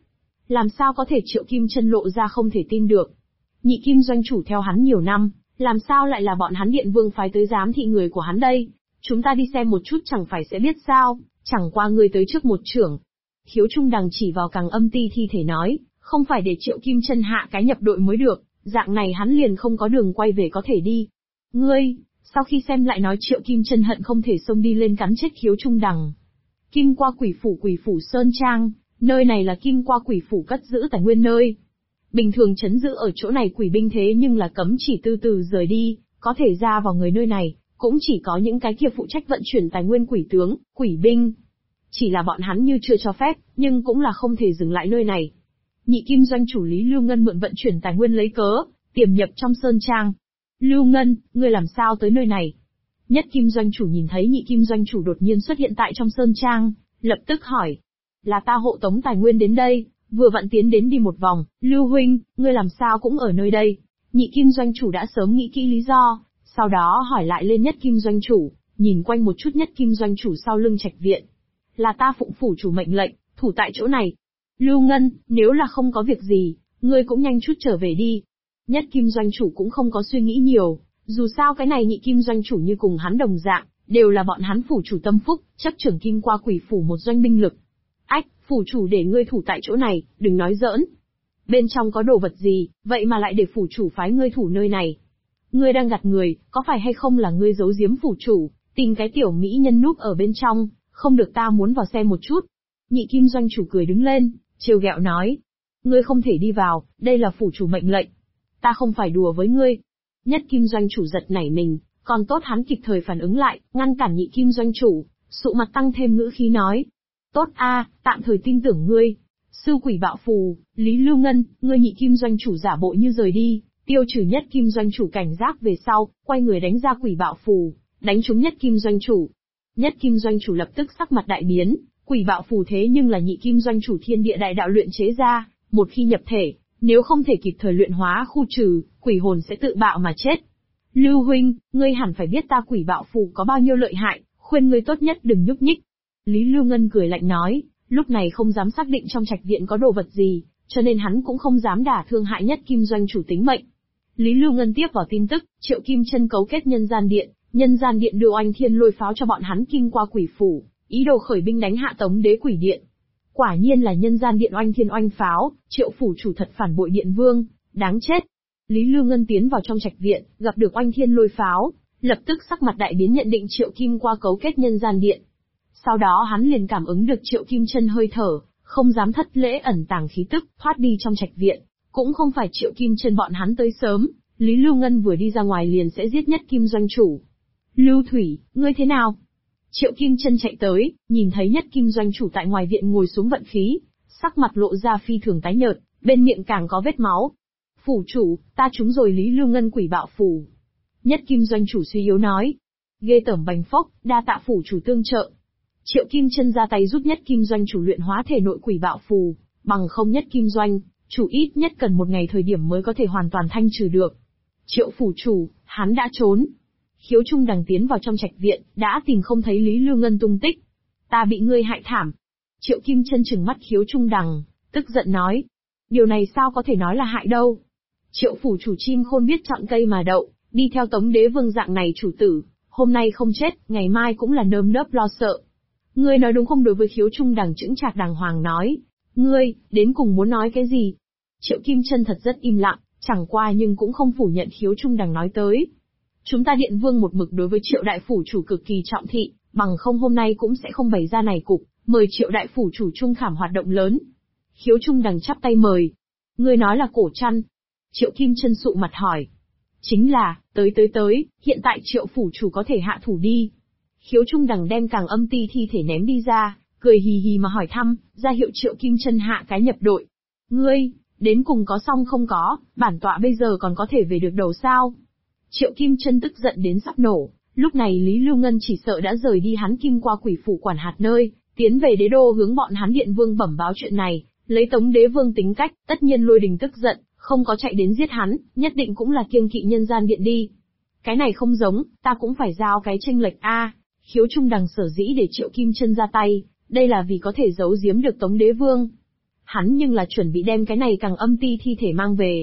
Làm sao có thể Triệu Kim Chân lộ ra không thể tin được. Nhị Kim doanh chủ theo hắn nhiều năm, làm sao lại là bọn hắn Điện Vương phái tới giám thị người của hắn đây? Chúng ta đi xem một chút chẳng phải sẽ biết sao, chẳng qua người tới trước một trưởng. Khiếu Trung Đằng chỉ vào Càng Âm Ti thi thể nói, không phải để Triệu Kim Chân hạ cái nhập đội mới được, dạng này hắn liền không có đường quay về có thể đi. Ngươi, sau khi xem lại nói Triệu Kim Chân hận không thể xông đi lên cắn chết Khiếu Trung Đằng. Kim Qua Quỷ Phủ Sơn Trang, nơi này là Kim Qua Quỷ Phủ cất giữ tài nguyên nơi. Bình thường trấn giữ ở chỗ này quỷ binh thế nhưng là cấm chỉ từ từ rời đi, có thể ra vào người nơi này, cũng chỉ có những cái kia phụ trách vận chuyển tài nguyên quỷ tướng, quỷ binh. Chỉ là bọn hắn như chưa cho phép, nhưng cũng là không thể dừng lại nơi này. Nhị Kim doanh chủ Lý Lưu Ngân mượn vận chuyển tài nguyên lấy cớ, tiềm nhập trong Sơn Trang. Lưu Ngân, ngươi làm sao tới nơi này? Nhất Kim doanh chủ nhìn thấy Nhị Kim doanh chủ đột nhiên xuất hiện tại trong Sơn Trang, lập tức hỏi. Là ta hộ tống tài nguyên đến đây, vừa vặn tiến đến đi một vòng, Lưu huynh, ngươi làm sao cũng ở nơi đây? Nhị Kim doanh chủ đã sớm nghĩ kỹ lý do, sau đó hỏi lại lên Nhất Kim doanh chủ, nhìn quanh một chút Nhất Kim doanh chủ sau lưng trạch viện. Là ta phụng phủ chủ mệnh lệnh, thủ tại chỗ này. Lưu Ngân, nếu là không có việc gì, ngươi cũng nhanh chút trở về đi. Nhất Kim doanh chủ cũng không có suy nghĩ nhiều, dù sao cái này Nhị Kim doanh chủ như cùng hắn đồng dạng, đều là bọn hắn phủ chủ tâm phúc, chấp trưởng Kim Qua Quỷ Phủ một doanh binh lực. Ách, phủ chủ để ngươi thủ tại chỗ này, đừng nói giỡn. Bên trong có đồ vật gì, vậy mà lại để phủ chủ phái ngươi thủ nơi này. Ngươi đang gạt người, có phải hay không là ngươi giấu giếm phủ chủ, tìm cái tiểu mỹ nhân núp ở bên trong, không được ta muốn vào xem một chút. Nhị Kim doanh chủ cười đứng lên, trêu ghẹo nói. Ngươi không thể đi vào, đây là phủ chủ mệnh lệnh. Ta không phải đùa với ngươi. Nhất Kim doanh chủ giật nảy mình, còn tốt hắn kịp thời phản ứng lại, ngăn cản Nhị Kim doanh chủ, sụ mặt tăng thêm ngữ khí nói. Tốt a, tạm thời tin tưởng ngươi. Sư quỷ bạo phù, Lý Lưu Ngân, ngươi Nhị Kim doanh chủ giả bộ như rời đi, tiêu trừ Nhất Kim doanh chủ cảnh giác về sau, quay người đánh ra quỷ bạo phù, đánh trúng Nhất Kim doanh chủ. Nhất Kim doanh chủ lập tức sắc mặt đại biến, quỷ bạo phù thế nhưng là Nhị Kim doanh chủ thiên địa đại đạo luyện chế ra, một khi nhập thể, nếu không thể kịp thời luyện hóa khu trừ, quỷ hồn sẽ tự bạo mà chết. Lưu huynh, ngươi hẳn phải biết ta quỷ bạo phù có bao nhiêu lợi hại, khuyên ngươi tốt nhất đừng nhúc nhích. Lý Lưu Ngân cười lạnh nói, lúc này không dám xác định trong trạch viện có đồ vật gì, cho nên hắn cũng không dám đả thương hại Nhất Kim doanh chủ tính mệnh. Lý Lưu Ngân tiếp vào tin tức, Triệu Kim Chân cấu kết Nhân Gian Điện đưa Oanh Thiên Lôi pháo cho bọn hắn Kim Qua Quỷ Phủ, ý đồ khởi binh đánh hạ Tống Đế Quỷ Điện. Quả nhiên là Nhân Gian Điện Oanh Thiên oanh pháo, Triệu phủ chủ thật phản bội Điện Vương, đáng chết. Lý Lưu Ngân tiến vào trong trạch viện, gặp được Oanh Thiên Lôi pháo, lập tức sắc mặt đại biến nhận định Triệu Kim Qua cấu kết Nhân Gian Điện. Sau đó hắn liền cảm ứng được Triệu Kim Chân hơi thở, không dám thất lễ ẩn tàng khí tức, thoát đi trong trạch viện. Cũng không phải Triệu Kim Chân bọn hắn tới sớm, Lý Lưu Ngân vừa đi ra ngoài liền sẽ giết Nhất Kim doanh chủ. Lưu Thủy, ngươi thế nào? Triệu Kim Chân chạy tới, nhìn thấy Nhất Kim doanh chủ tại ngoài viện ngồi xuống vận khí, sắc mặt lộ ra phi thường tái nhợt, bên miệng càng có vết máu. Phủ chủ, ta trúng rồi Lý Lưu Ngân quỷ bạo phù. Nhất Kim doanh chủ suy yếu nói. Ghê tởm bành phốc, đa tạ phủ chủ tương trợ. Triệu Kim Chân ra tay giúp Nhất Kim doanh chủ luyện hóa thể nội quỷ bạo phù, bằng không Nhất Kim doanh chủ ít nhất cần một ngày thời điểm mới có thể hoàn toàn thanh trừ được. Triệu phủ chủ, hắn đã trốn. Khiếu Trung Đằng tiến vào trong trạch viện, đã tìm không thấy Lý Lưu Ngân tung tích. Ta bị ngươi hại thảm. Triệu Kim Chân trừng mắt Khiếu Trung Đằng, tức giận nói. Điều này sao có thể nói là hại đâu. Triệu phủ chủ chim khôn biết chọn cây mà đậu, đi theo Tống Đế Vương dạng này chủ tử, hôm nay không chết, ngày mai cũng là nơm nớp lo sợ. Ngươi nói đúng không? Đối với Khiếu Trung Đằng chững chạc đàng hoàng nói. Ngươi, đến cùng muốn nói cái gì? Triệu Kim Chân thật rất im lặng, chẳng qua nhưng cũng không phủ nhận Khiếu Trung Đằng nói tới. Chúng ta Điện Vương một mực đối với Triệu đại phủ chủ cực kỳ trọng thị, bằng không hôm nay cũng sẽ không bày ra này cục, mời Triệu đại phủ chủ trung khảm hoạt động lớn. Khiếu Trung Đằng chắp tay mời. Ngươi nói là Cổ Trăn. Triệu Kim Chân sụ mặt hỏi. Chính là, tới, hiện tại Triệu phủ chủ có thể hạ thủ đi. Khiếu Trung Đằng đem Càng Âm Ti thi thể ném đi ra, cười hì hì mà hỏi thăm, ra hiệu Triệu Kim Chân hạ cái nhập đội. Ngươi, đến cùng có xong không có, bản tọa bây giờ còn có thể về được đầu sao? Triệu Kim Chân tức giận đến sắp nổ, lúc này Lý Lưu Ngân chỉ sợ đã rời đi hắn Kim Qua Quỷ Phủ quản hạt nơi, tiến về đế đô hướng bọn hắn Điện Vương bẩm báo chuyện này, lấy Tống Đế Vương tính cách, tất nhiên Lôi Đình tức giận, không có chạy đến giết hắn, nhất định cũng là kiêng kỵ Nhân Gian Điện đi. Cái này không giống, ta cũng phải giao cái chênh lệch a. Khiếu Trung Đằng sở dĩ để Triệu Kim Chân ra tay, đây là vì có thể giấu giếm được Tống Đế Vương. hắn nhưng là chuẩn bị đem cái này càng âm ti thi thể mang về.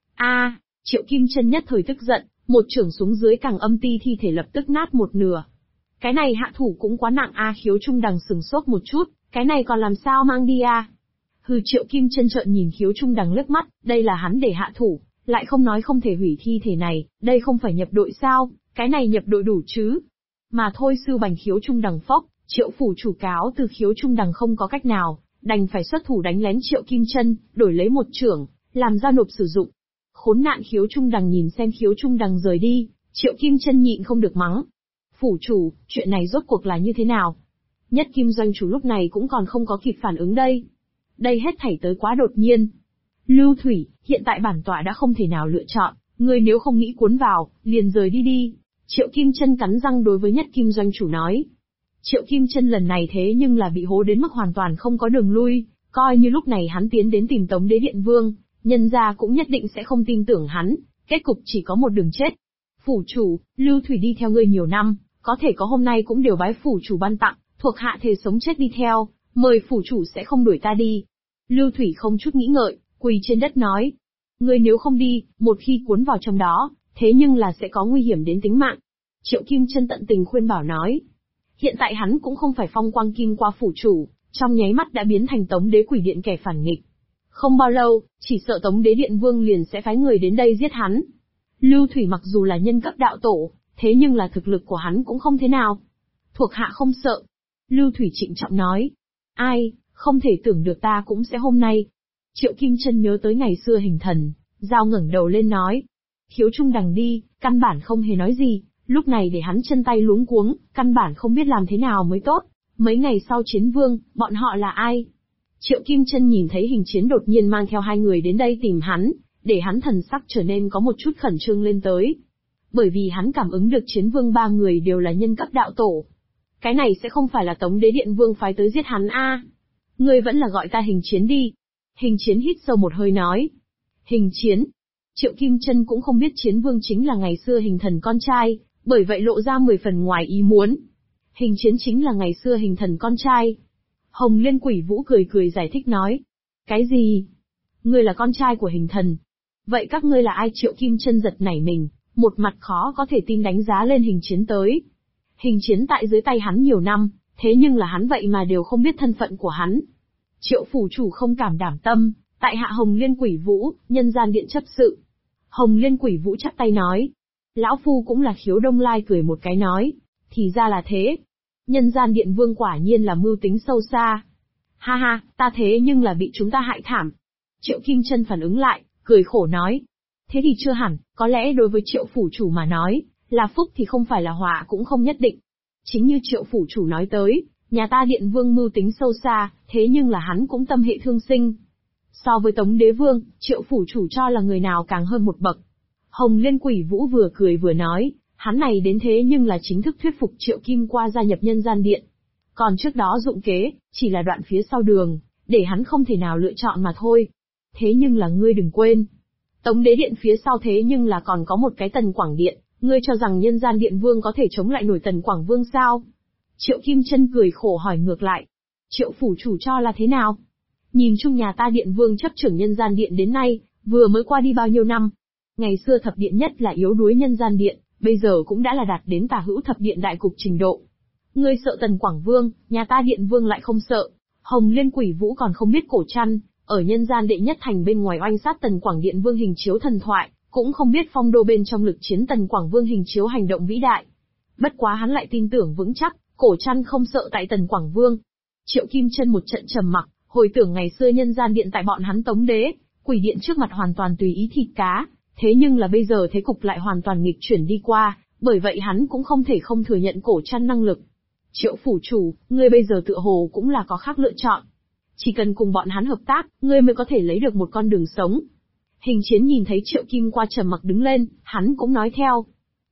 Triệu Kim Chân nhất thời tức giận, một chưởng xuống dưới càng âm ti thi thể lập tức nát một nửa. Cái này hạ thủ cũng quá nặng Khiếu Trung Đằng sừng sốt một chút, cái này còn làm sao mang đi Hừ, Triệu Kim Chân trợn nhìn Khiếu Trung Đằng liếc mắt, đây là hắn để hạ thủ, lại không nói không thể hủy thi thể này, đây không phải nhập đội sao, cái này nhập đội đủ chứ. Mà thôi sư bành Khiếu Trung Đằng phốc, Triệu phủ chủ cáo từ Khiếu Trung Đằng không có cách nào, đành phải xuất thủ đánh lén Triệu Kim Chân, đổi lấy một chưởng, làm ra nộp sử dụng. Khốn nạn Khiếu Trung Đằng nhìn xem Khiếu Trung Đằng rời đi, Triệu Kim Chân nhịn không được mắng. Phủ chủ, chuyện này rốt cuộc là như thế nào? Nhất Kim doanh chủ lúc này cũng còn không có kịp phản ứng đây. Đây hết thảy tới quá đột nhiên. Lưu Thủy, hiện tại bản tọa đã không thể nào lựa chọn, ngươi nếu không nghĩ cuốn vào, liền rời đi đi. Triệu Kim Chân cắn răng đối với Nhất Kim doanh chủ nói. Triệu Kim Chân lần này thế nhưng là bị hố đến mức hoàn toàn không có đường lui, coi như lúc này hắn tiến đến tìm Tống Đế Điện Vương, nhân gia cũng nhất định sẽ không tin tưởng hắn, kết cục chỉ có một đường chết. Phủ chủ, Lưu Thủy đi theo ngươi nhiều năm, có thể có hôm nay cũng đều bái phủ chủ ban tặng, thuộc hạ thề sống chết đi theo, mời phủ chủ sẽ không đuổi ta đi. Lưu Thủy không chút nghĩ ngợi, quỳ trên đất nói. Ngươi nếu không đi, một khi cuốn vào trong đó, thế nhưng là sẽ có nguy hiểm đến tính mạng. Triệu Kim Chân tận tình khuyên bảo nói. Hiện tại hắn cũng không phải Phong Quang Kim qua phủ chủ, trong nháy mắt đã biến thành Tống Đế Quỷ Điện kẻ phản nghịch. Không bao lâu, chỉ sợ Tống Đế Điện Vương liền sẽ phái người đến đây giết hắn. Lưu Thủy mặc dù là nhân cấp đạo tổ, thế nhưng là thực lực của hắn cũng không thế nào. Thuộc hạ không sợ. Lưu Thủy trịnh trọng nói. Ai, không thể tưởng được ta cũng sẽ hôm nay. Triệu Kim Chân nhớ tới ngày xưa hình thần, Giao ngẩng đầu lên nói. Khiếu Trung Đằng đi, căn bản không hề nói gì, lúc này để hắn chân tay luống cuống, căn bản không biết làm thế nào mới tốt. Mấy ngày sau chiến vương, bọn họ là ai? Triệu Kim Chân nhìn thấy Hình Chiến đột nhiên mang theo hai người đến đây tìm hắn, để hắn thần sắc trở nên có một chút khẩn trương lên tới. Bởi vì hắn cảm ứng được chiến vương ba người đều là nhân cấp đạo tổ. Cái này sẽ không phải là Tống Đế Điện Vương phái tới giết hắn Ngươi vẫn là gọi ta Hình Chiến đi. Hình Chiến hít sâu một hơi nói. Hình Chiến. Triệu Kim Chân cũng không biết chiến vương chính là ngày xưa Hình Thần con trai, bởi vậy lộ ra 10 phần ngoài ý muốn. Hình Chiến chính là ngày xưa Hình Thần con trai. Hồng Liên Quỷ Vũ cười cười giải thích nói. Cái gì? Ngươi là con trai của Hình Thần. Vậy các ngươi là ai? Triệu Kim Chân giật nảy mình, một mặt khó có thể tin đánh giá lên Hình Chiến tới. Hình Chiến tại dưới tay hắn nhiều năm, thế nhưng là hắn vậy mà đều không biết thân phận của hắn. Triệu phủ chủ không cảm đảm tâm, tại hạ Hồng Liên Quỷ Vũ, nhân gian điện chấp sự. Hồng Liên Quỷ Vũ chắp tay nói. Lão phu cũng là Khiếu Đông Lai cười một cái nói. Thì ra là thế. Nhân gian điện vương quả nhiên là mưu tính sâu xa. Ha ha, ta thế nhưng là bị chúng ta hại thảm. Triệu Kim Chân phản ứng lại, cười khổ nói. Thế thì chưa hẳn, có lẽ đối với Triệu phủ chủ mà nói, là phúc thì không phải là họa cũng không nhất định. Chính như Triệu phủ chủ nói tới, nhà ta điện vương mưu tính sâu xa, thế nhưng là hắn cũng tâm hệ thương sinh. So với Tống Đế Vương, Triệu phủ chủ cho là người nào càng hơn một bậc. Hồng Liên Quỷ Vũ vừa cười vừa nói, hắn này đến thế nhưng là chính thức thuyết phục Triệu Kim qua gia nhập nhân gian điện. Còn trước đó dụng kế, chỉ là đoạn phía sau đường, để hắn không thể nào lựa chọn mà thôi. Thế nhưng là ngươi đừng quên. Tống Đế Điện phía sau thế nhưng là còn có một cái Tần Quảng Điện, ngươi cho rằng nhân gian điện vương có thể chống lại nổi Tần Quảng Vương sao? Triệu Kim Chân cười khổ hỏi ngược lại. Triệu phủ chủ cho là thế nào? Nhìn chung nhà ta điện vương chấp trưởng nhân gian điện đến nay, vừa mới qua đi bao nhiêu năm. Ngày xưa thập điện nhất là yếu đuối nhân gian điện, bây giờ cũng đã là đạt đến tả hữu thập điện đại cục trình độ. Ngươi sợ Tần Quảng Vương, nhà ta điện vương lại không sợ. Hồng Liên Quỷ Vũ còn không biết cổ trăn, ở nhân gian đệ nhất thành bên ngoài oanh sát Tần Quảng Điện Vương hình chiếu thần thoại, cũng không biết phong đô bên trong lực chiến Tần Quảng Vương hình chiếu hành động vĩ đại. Bất quá hắn lại tin tưởng vững chắc, cổ trăn không sợ tại Tần Quảng Vương. Triệu Kim Chân một trận trầm mặc, hồi tưởng ngày xưa nhân gian điện tại bọn hắn Tống Đế, Quỷ Điện trước mặt hoàn toàn tùy ý thịt cá, thế nhưng là bây giờ thế cục lại hoàn toàn nghịch chuyển đi qua, bởi vậy hắn cũng không thể không thừa nhận cổ trăn năng lực. Triệu phủ chủ, ngươi bây giờ tựa hồ cũng là có khác lựa chọn. Chỉ cần cùng bọn hắn hợp tác, ngươi mới có thể lấy được một con đường sống. Hình Chiến nhìn thấy Triệu Kim qua trầm mặc đứng lên, hắn cũng nói theo.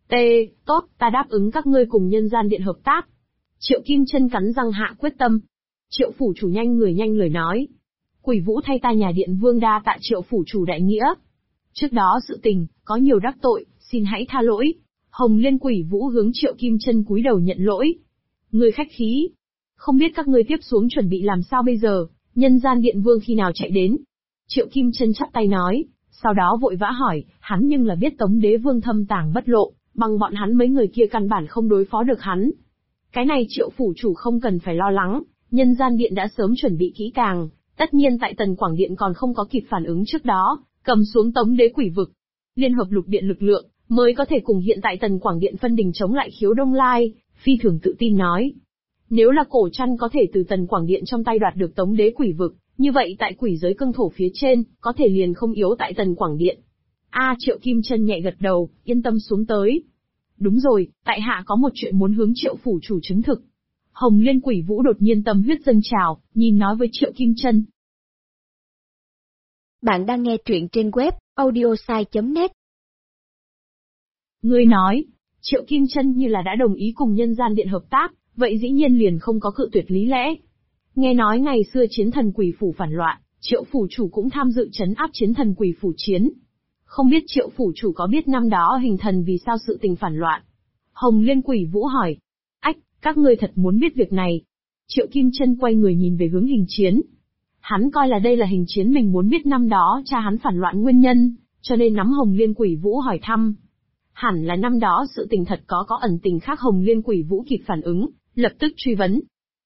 Tốt, ta đáp ứng các ngươi cùng nhân gian điện hợp tác. Triệu Kim Chân cắn răng hạ quyết tâm. Triệu phủ chủ nhanh người nhanh lời nói. Quỷ Vũ thay ta nhà điện vương đa tạ Triệu phủ chủ đại nghĩa. Trước đó sự tình, có nhiều đắc tội, xin hãy tha lỗi. Hồng Liên Quỷ Vũ hướng Triệu Kim Chân cúi đầu nhận lỗi. Ngươi khách khí. Không biết các ngươi tiếp xuống chuẩn bị làm sao bây giờ, Nhân gian điện vương khi nào chạy đến? Triệu Kim Chân chắp tay nói, sau đó vội vã hỏi, hắn nhưng là biết Tống Đế Vương thâm tàng bất lộ, bằng bọn hắn mấy người kia căn bản không đối phó được hắn. Cái này Triệu phủ chủ không cần phải lo lắng, nhân gian điện đã sớm chuẩn bị kỹ càng, tất nhiên tại Tần Quảng Điện còn không có kịp phản ứng trước đó, cầm xuống Tống Đế quỷ vực. Liên hợp lục điện lực lượng, mới có thể cùng hiện tại Tần Quảng Điện phân đình chống lại Khiếu Đông Lai, phi thường tự tin nói. Nếu là cổ trăn có thể từ Tần Quảng Điện trong tay đoạt được Tống Đế quỷ vực, như vậy tại quỷ giới cương thổ phía trên, có thể liền không yếu tại Tần Quảng Điện. Triệu Kim Chân nhẹ gật đầu, yên tâm xuống tới. Đúng rồi, tại hạ có một chuyện muốn hướng Triệu phủ chủ chứng thực. Hồng Liên Quỷ Vũ đột nhiên tâm huyết dâng trào, nhìn nói với Triệu Kim Chân. Bạn đang nghe truyện trên web audiosai.net. Ngươi nói, Triệu Kim Chân như là đã đồng ý cùng nhân gian điện hợp tác, vậy dĩ nhiên liền không có cự tuyệt lý lẽ. Nghe nói ngày xưa chiến thần quỷ phủ phản loạn, Triệu phủ chủ cũng tham dự trấn áp chiến thần quỷ phủ chiến. Không biết Triệu phủ chủ có biết năm đó hình thần vì sao sự tình phản loạn? Hồng Liên Quỷ Vũ hỏi. Các ngươi thật muốn biết việc này? Triệu Kim Chân quay người nhìn về hướng hình chiến. Hắn coi là đây là hình chiến mình muốn biết năm đó cha hắn phản loạn nguyên nhân, cho nên nắm Hồng Liên Quỷ Vũ hỏi thăm. Hẳn là năm đó sự tình thật có ẩn tình khác. Hồng Liên Quỷ Vũ kịp phản ứng, lập tức truy vấn.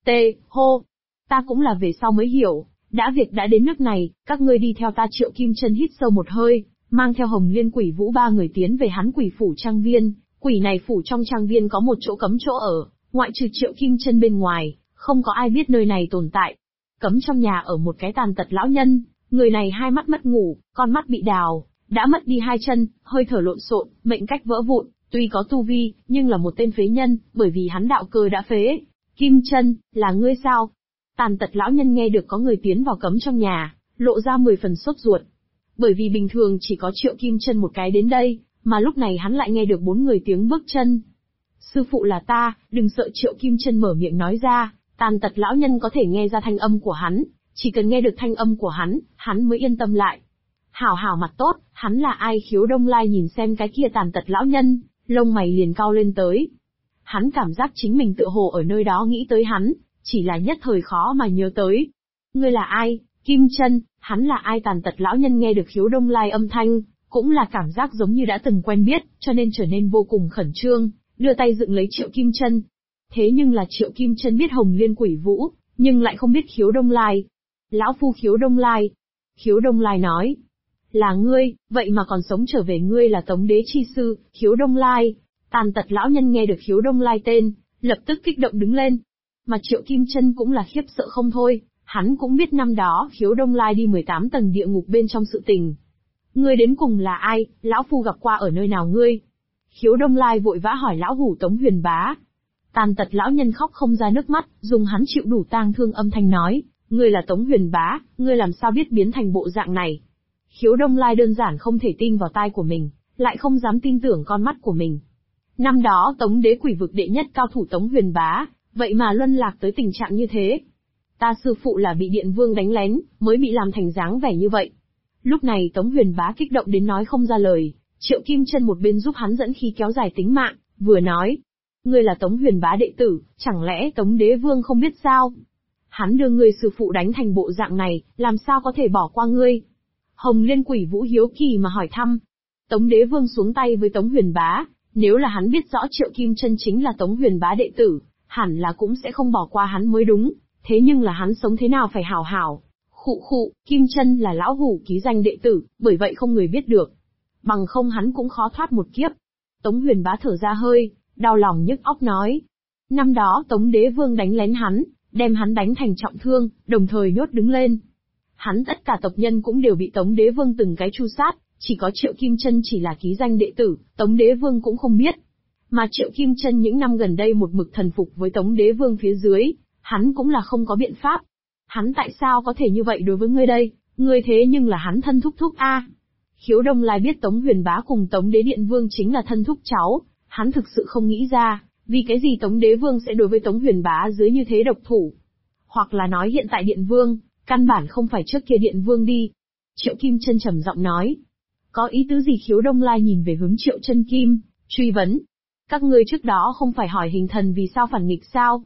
Hô! Ta cũng là về sau mới hiểu, việc đã đến nước này, các ngươi đi theo ta. Triệu Kim Chân hít sâu một hơi, mang theo Hồng Liên Quỷ Vũ ba người tiến về hắn quỷ phủ trang viên. Quỷ này phủ trong trang viên có một chỗ cấm chỗ ở, ngoại trừ Triệu Kim Chân bên ngoài, không có ai biết nơi này tồn tại. Cấm trong nhà ở một cái tàn tật lão nhân, người này hai mắt mất ngủ, con mắt bị đào, đã mất đi hai chân, hơi thở lộn xộn, mệnh cách vỡ vụn, tuy có tu vi, nhưng là một tên phế nhân, bởi vì hắn đạo cơ đã phế. Kim Chân, là ngươi sao? Tàn tật lão nhân nghe được có người tiến vào cấm trong nhà, lộ ra 10 phần sốt ruột. Bởi vì bình thường chỉ có Triệu Kim Chân một cái đến đây, mà lúc này hắn lại nghe được 4 người tiếng bước chân. Sư phụ là ta, đừng sợ. Triệu Kim Chân mở miệng nói ra, tàn tật lão nhân có thể nghe ra thanh âm của hắn, chỉ cần nghe được thanh âm của hắn mới yên tâm lại. Hảo mặt tốt, hắn là ai? Khiếu Đông Lai nhìn xem cái kia tàn tật lão nhân, lông mày liền cau lên tới. Hắn cảm giác chính mình tựa hồ ở nơi đó nghĩ tới hắn, chỉ là nhất thời khó mà nhớ tới. Ngươi là ai, Kim Chân? Hắn là ai? Tàn tật lão nhân nghe được Khiếu Đông Lai âm thanh, cũng là cảm giác giống như đã từng quen biết, cho nên trở nên vô cùng khẩn trương, đưa tay dựng lấy Triệu Kim Chân. Thế nhưng là Triệu Kim Chân biết Hồng Liên Quỷ Vũ, nhưng lại không biết Khiếu Đông Lai. Lão phu Khiếu Đông Lai. Khiếu Đông Lai nói. Là ngươi, vậy mà còn sống trở về. Ngươi là Tống Đế chi sư, Khiếu Đông Lai. Tàn tật lão nhân nghe được Khiếu Đông Lai tên, lập tức kích động đứng lên. Mà Triệu Kim Chân cũng là khiếp sợ không thôi, hắn cũng biết năm đó Khiếu Đông Lai đi 18 tầng địa ngục bên trong sự tình. Ngươi đến cùng là ai, lão phu gặp qua ở nơi nào ngươi? Khiếu Đông Lai vội vã hỏi lão hủ Tống Huyền Bá. Tàn tật lão nhân khóc không ra nước mắt, dùng hắn chịu đủ tang thương âm thanh nói, ngươi là Tống Huyền Bá, ngươi làm sao biết biến thành bộ dạng này? Khiếu Đông Lai đơn giản không thể tin vào tai của mình, lại không dám tin tưởng con mắt của mình. Năm đó Tống Đế quỷ vực đệ nhất cao thủ Tống Huyền Bá, vậy mà luân lạc tới tình trạng như thế. Ta sư phụ là bị Điện Vương đánh lén, mới bị làm thành dáng vẻ như vậy. Lúc này Tống Huyền Bá kích động đến nói không ra lời, Triệu Kim Chân một bên giúp hắn dẫn khí kéo dài tính mạng, vừa nói. Ngươi là Tống Huyền Bá đệ tử, chẳng lẽ Tống Đế Vương không biết sao? Hắn đưa ngươi sư phụ đánh thành bộ dạng này, làm sao có thể bỏ qua ngươi? Hồng Liên Quỷ Vũ hiếu kỳ mà hỏi thăm. Tống Đế Vương xuống tay với Tống Huyền Bá, nếu là hắn biết rõ Triệu Kim Chân chính là Tống Huyền Bá đệ tử, hẳn là cũng sẽ không bỏ qua hắn mới đúng, thế nhưng là hắn sống thế nào phải hảo hảo. Khụ, Kim Chân là lão hủ ký danh đệ tử, bởi vậy không người biết được. Bằng không hắn cũng khó thoát một kiếp. Tống Huyền Bá thở ra hơi, đau lòng nhức óc nói. Năm đó Tống Đế Vương đánh lén hắn, đem hắn đánh thành trọng thương, đồng thời nhốt đứng lên. Hắn tất cả tộc nhân cũng đều bị Tống Đế Vương từng cái tru sát, chỉ có Triệu Kim Chân chỉ là ký danh đệ tử, Tống Đế Vương cũng không biết. Mà Triệu Kim Chân những năm gần đây một mực thần phục với Tống Đế Vương phía dưới, hắn cũng là không có biện pháp. Hắn tại sao có thể như vậy đối với ngươi đây, ngươi thế nhưng là hắn thân thúc thúc a. Khiếu Đông Lai biết Tống Huyền Bá cùng Tống Đế Điện Vương chính là thân thúc cháu, hắn thực sự không nghĩ ra, vì cái gì Tống Đế Vương sẽ đối với Tống Huyền Bá dưới như thế độc thủ. Hoặc là nói hiện tại Điện Vương, căn bản không phải trước kia Điện Vương đi. Triệu Kim Chân trầm giọng nói. Có ý tứ gì? Khiếu Đông Lai nhìn về hướng Triệu Chân Kim, truy vấn. Các ngươi trước đó không phải hỏi hình thần vì sao phản nghịch sao?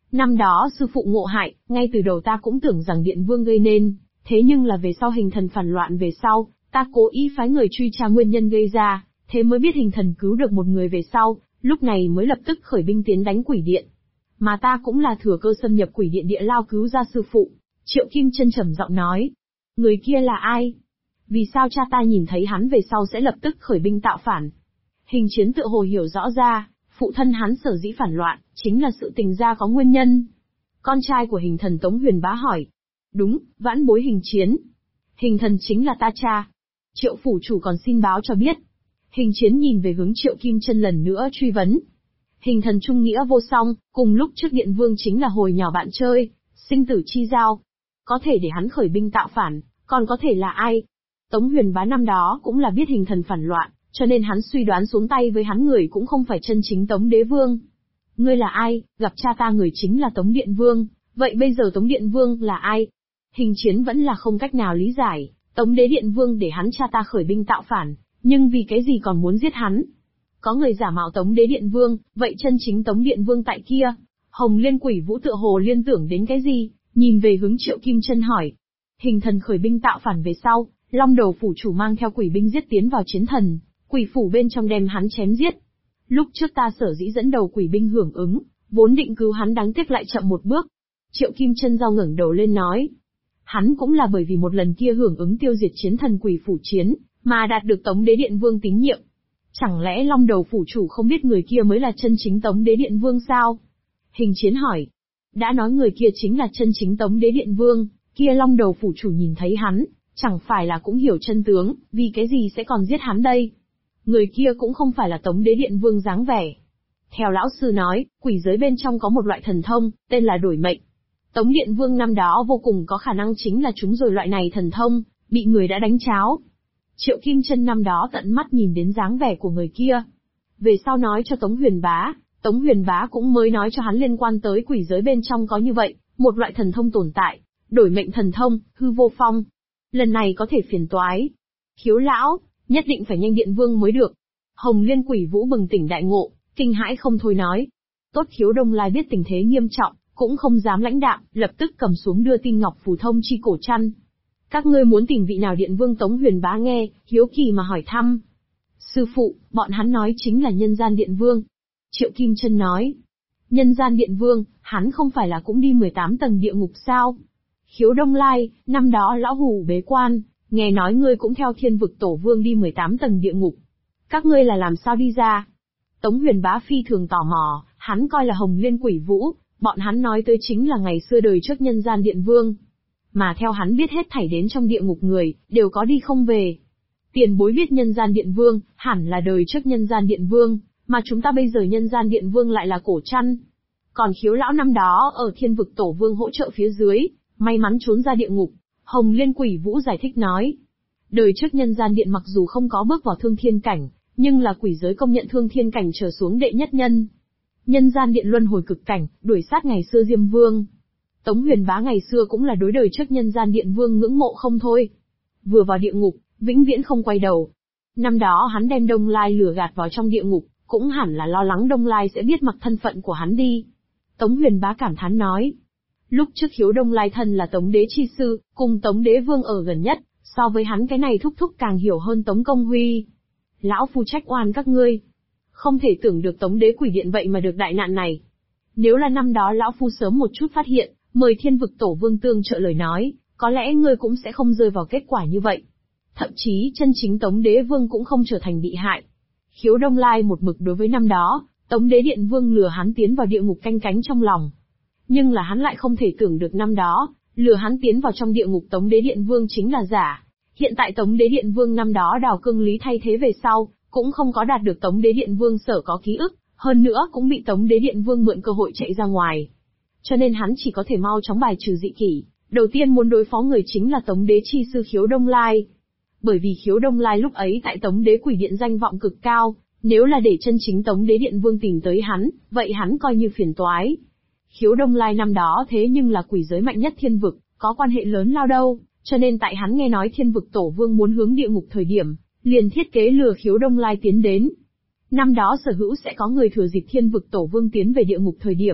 Năm đó sư phụ ngộ hại, ngay từ đầu ta cũng tưởng rằng Điện Vương gây nên, thế nhưng là về sau hình thần phản loạn về sau, ta cố ý phái người truy tra nguyên nhân gây ra, thế mới biết hình thần cứu được một người về sau, lúc này mới lập tức khởi binh tiến đánh quỷ điện. Mà ta cũng là thừa cơ xâm nhập quỷ điện địa lao cứu ra sư phụ. Triệu Kim Chân trầm giọng nói. Người kia là ai? Vì sao cha ta nhìn thấy hắn về sau sẽ lập tức khởi binh tạo phản? Hình Chiến tự hồ hiểu rõ ra, phụ thân hắn sở dĩ phản loạn, chính là sự tình ra có nguyên nhân. Con trai của hình thần Tống Huyền Bá hỏi. Đúng, vãn bối Hình Chiến. Hình thần chính là ta cha. Triệu phủ chủ còn xin báo cho biết. Hình Chiến nhìn về hướng Triệu Kim Chân lần nữa truy vấn. Hình thần trung nghĩa vô song, cùng lúc trước Điện Vương chính là hồi nhỏ bạn chơi, sinh tử chi giao. Có thể để hắn khởi binh tạo phản, còn có thể là ai? Tống Huyền Bá năm đó cũng là biết hình thần phản loạn, cho nên hắn suy đoán xuống tay với hắn người cũng không phải chân chính Tống Đế Vương. Ngươi là ai? Gặp cha ta người chính là Tống Điện Vương, vậy bây giờ Tống Điện Vương là ai? Hình Chiến vẫn là không cách nào lý giải, Tống Đế Điện Vương để hắn cha ta khởi binh tạo phản, nhưng vì cái gì còn muốn giết hắn? Có người giả mạo Tống Đế Điện Vương, vậy chân chính Tống Điện Vương tại kia? Hồng Liên Quỷ Vũ tựa hồ liên tưởng đến cái gì, nhìn về hướng Triệu Kim Chân hỏi. Hình thần khởi binh tạo phản về sau, Long Đầu phủ chủ mang theo quỷ binh giết tiến vào chiến thần, quỷ phủ bên trong đem hắn chém giết. Lúc trước ta sở dĩ dẫn đầu quỷ binh hưởng ứng, vốn định cứu hắn đáng tiếc lại chậm một bước. Triệu Kim Chân giao ngẩng đầu lên nói. Hắn cũng là bởi vì một lần kia hưởng ứng tiêu diệt chiến thần quỷ phủ chiến, mà đạt được Tống Đế Điện Vương tín nhiệm. Chẳng lẽ Long Đầu phủ chủ không biết người kia mới là chân chính Tống Đế Điện Vương sao? Hình Chiến hỏi. Đã nói người kia chính là chân chính Tống Đế Điện Vương, kia Long Đầu phủ chủ nhìn thấy hắn, chẳng phải là cũng hiểu chân tướng, vì cái gì sẽ còn giết hắn đây? Người kia cũng không phải là Tống Đế Điện Vương dáng vẻ. Theo lão sư nói, quỷ giới bên trong có một loại thần thông, tên là đổi mệnh. Tống Điện Vương năm đó vô cùng có khả năng chính là chúng rồi loại này thần thông, bị người đã đánh cháo. Triệu Kim Chân năm đó tận mắt nhìn đến dáng vẻ của người kia. Về sau nói cho Tống Huyền Bá, Tống Huyền Bá cũng mới nói cho hắn liên quan tới quỷ giới bên trong có như vậy, một loại thần thông tồn tại, đổi mệnh thần thông, hư vô phong. Lần này có thể phiền toái. Khiếu lão, nhất định phải nhanh Điện Vương mới được. Hồng Liên Quỷ Vũ bừng tỉnh đại ngộ, kinh hãi không thôi nói. Tốt Khiếu Đông Lai biết tình thế nghiêm trọng, cũng không dám lãnh đạm, lập tức cầm xuống đưa tin ngọc phù thông chi cổ chăn. Các ngươi muốn tìm vị nào Điện Vương? Tống Huyền Bá nghe, hiếu kỳ mà hỏi thăm. Sư phụ, bọn hắn nói chính là Nhân Gian Điện Vương. Triệu Kim Chân nói. Nhân Gian Điện Vương, hắn không phải là cũng đi 18 tầng địa ngục sao? Khiếu Đông Lai, năm đó lão hủ bế quan, nghe nói ngươi cũng theo Thiên Vực Tổ Vương đi 18 tầng địa ngục. Các ngươi là làm sao đi ra? Tống Huyền Bá phi thường tò mò, hắn coi là Hồng Liên Quỷ Vũ, bọn hắn nói tới chính là ngày xưa đời trước Nhân Gian Điện Vương. Mà theo hắn biết hết thảy đến trong địa ngục người, đều có đi không về. Tiền bối biết Nhân Gian Điện Vương, hẳn là đời trước Nhân Gian Điện Vương, mà chúng ta bây giờ Nhân Gian Điện Vương lại là cổ chăn. Còn Khiếu lão năm đó ở Thiên Vực Tổ Vương hỗ trợ phía dưới, may mắn trốn ra địa ngục. Hồng Liên Quỷ Vũ giải thích nói. Đời trước Nhân Gian Điện mặc dù không có bước vào thương thiên cảnh, nhưng là quỷ giới công nhận thương thiên cảnh trở xuống đệ nhất nhân. Nhân Gian Điện luân hồi cực cảnh, đuổi sát ngày xưa Diêm Vương. Tống Huyền Bá ngày xưa cũng là đối đời trước Nhân Gian Điện Vương ngưỡng mộ không thôi. Vừa vào địa ngục, vĩnh viễn không quay đầu. Năm đó hắn đem Đông Lai lừa gạt vào trong địa ngục, cũng hẳn là lo lắng Đông Lai sẽ biết mặc thân phận của hắn đi. Tống Huyền Bá cảm thán nói. Lúc trước Khiếu Đông Lai thân là Tống Đế chi sư, cùng Tống Đế Vương ở gần nhất, so với hắn cái này thúc thúc càng hiểu hơn Tống Công Huy. Lão phu trách oan các ngươi. Không thể tưởng được Tống Đế quỷ điện vậy mà được đại nạn này. Nếu là năm đó lão phu sớm một chút phát hiện, mời Thiên Vực Tổ Vương tương trợ lời nói, có lẽ ngươi cũng sẽ không rơi vào kết quả như vậy. Thậm chí chân chính Tống Đế Vương cũng không trở thành bị hại. Khiếu Đông Lai một mực đối với năm đó, Tống Đế Điện Vương lừa hắn tiến vào địa ngục canh cánh trong lòng. Nhưng là hắn lại không thể tưởng được năm đó, lừa hắn tiến vào trong địa ngục Tống Đế Điện Vương chính là giả. Hiện tại Tống Đế Điện Vương năm đó đào cương lý thay thế về sau, cũng không có đạt được Tống Đế Điện Vương sở có ký ức, hơn nữa cũng bị Tống Đế Điện Vương mượn cơ hội chạy ra ngoài. Cho nên hắn chỉ có thể mau chóng bài trừ dị kỷ, đầu tiên muốn đối phó người chính là Tống Đế chi sư Khiếu Đông Lai. Bởi vì Khiếu Đông Lai lúc ấy tại Tống Đế quỷ điện danh vọng cực cao, nếu là để chân chính Tống Đế Điện Vương tìm tới hắn, vậy hắn coi như phiền toái. Khiếu Đông Lai năm đó thế nhưng là quỷ giới mạnh nhất thiên vực, có quan hệ lớn lao đâu, cho nên tại hắn nghe nói Thiên Vực Tổ Vương muốn hướng địa ngục thời điểm, liền thiết kế lừa Khiếu Đông Lai tiến đến. Năm đó sở hữu sẽ có người thừa dịp Thiên Vực Tổ Vương tiến về địa ngục thời điểm,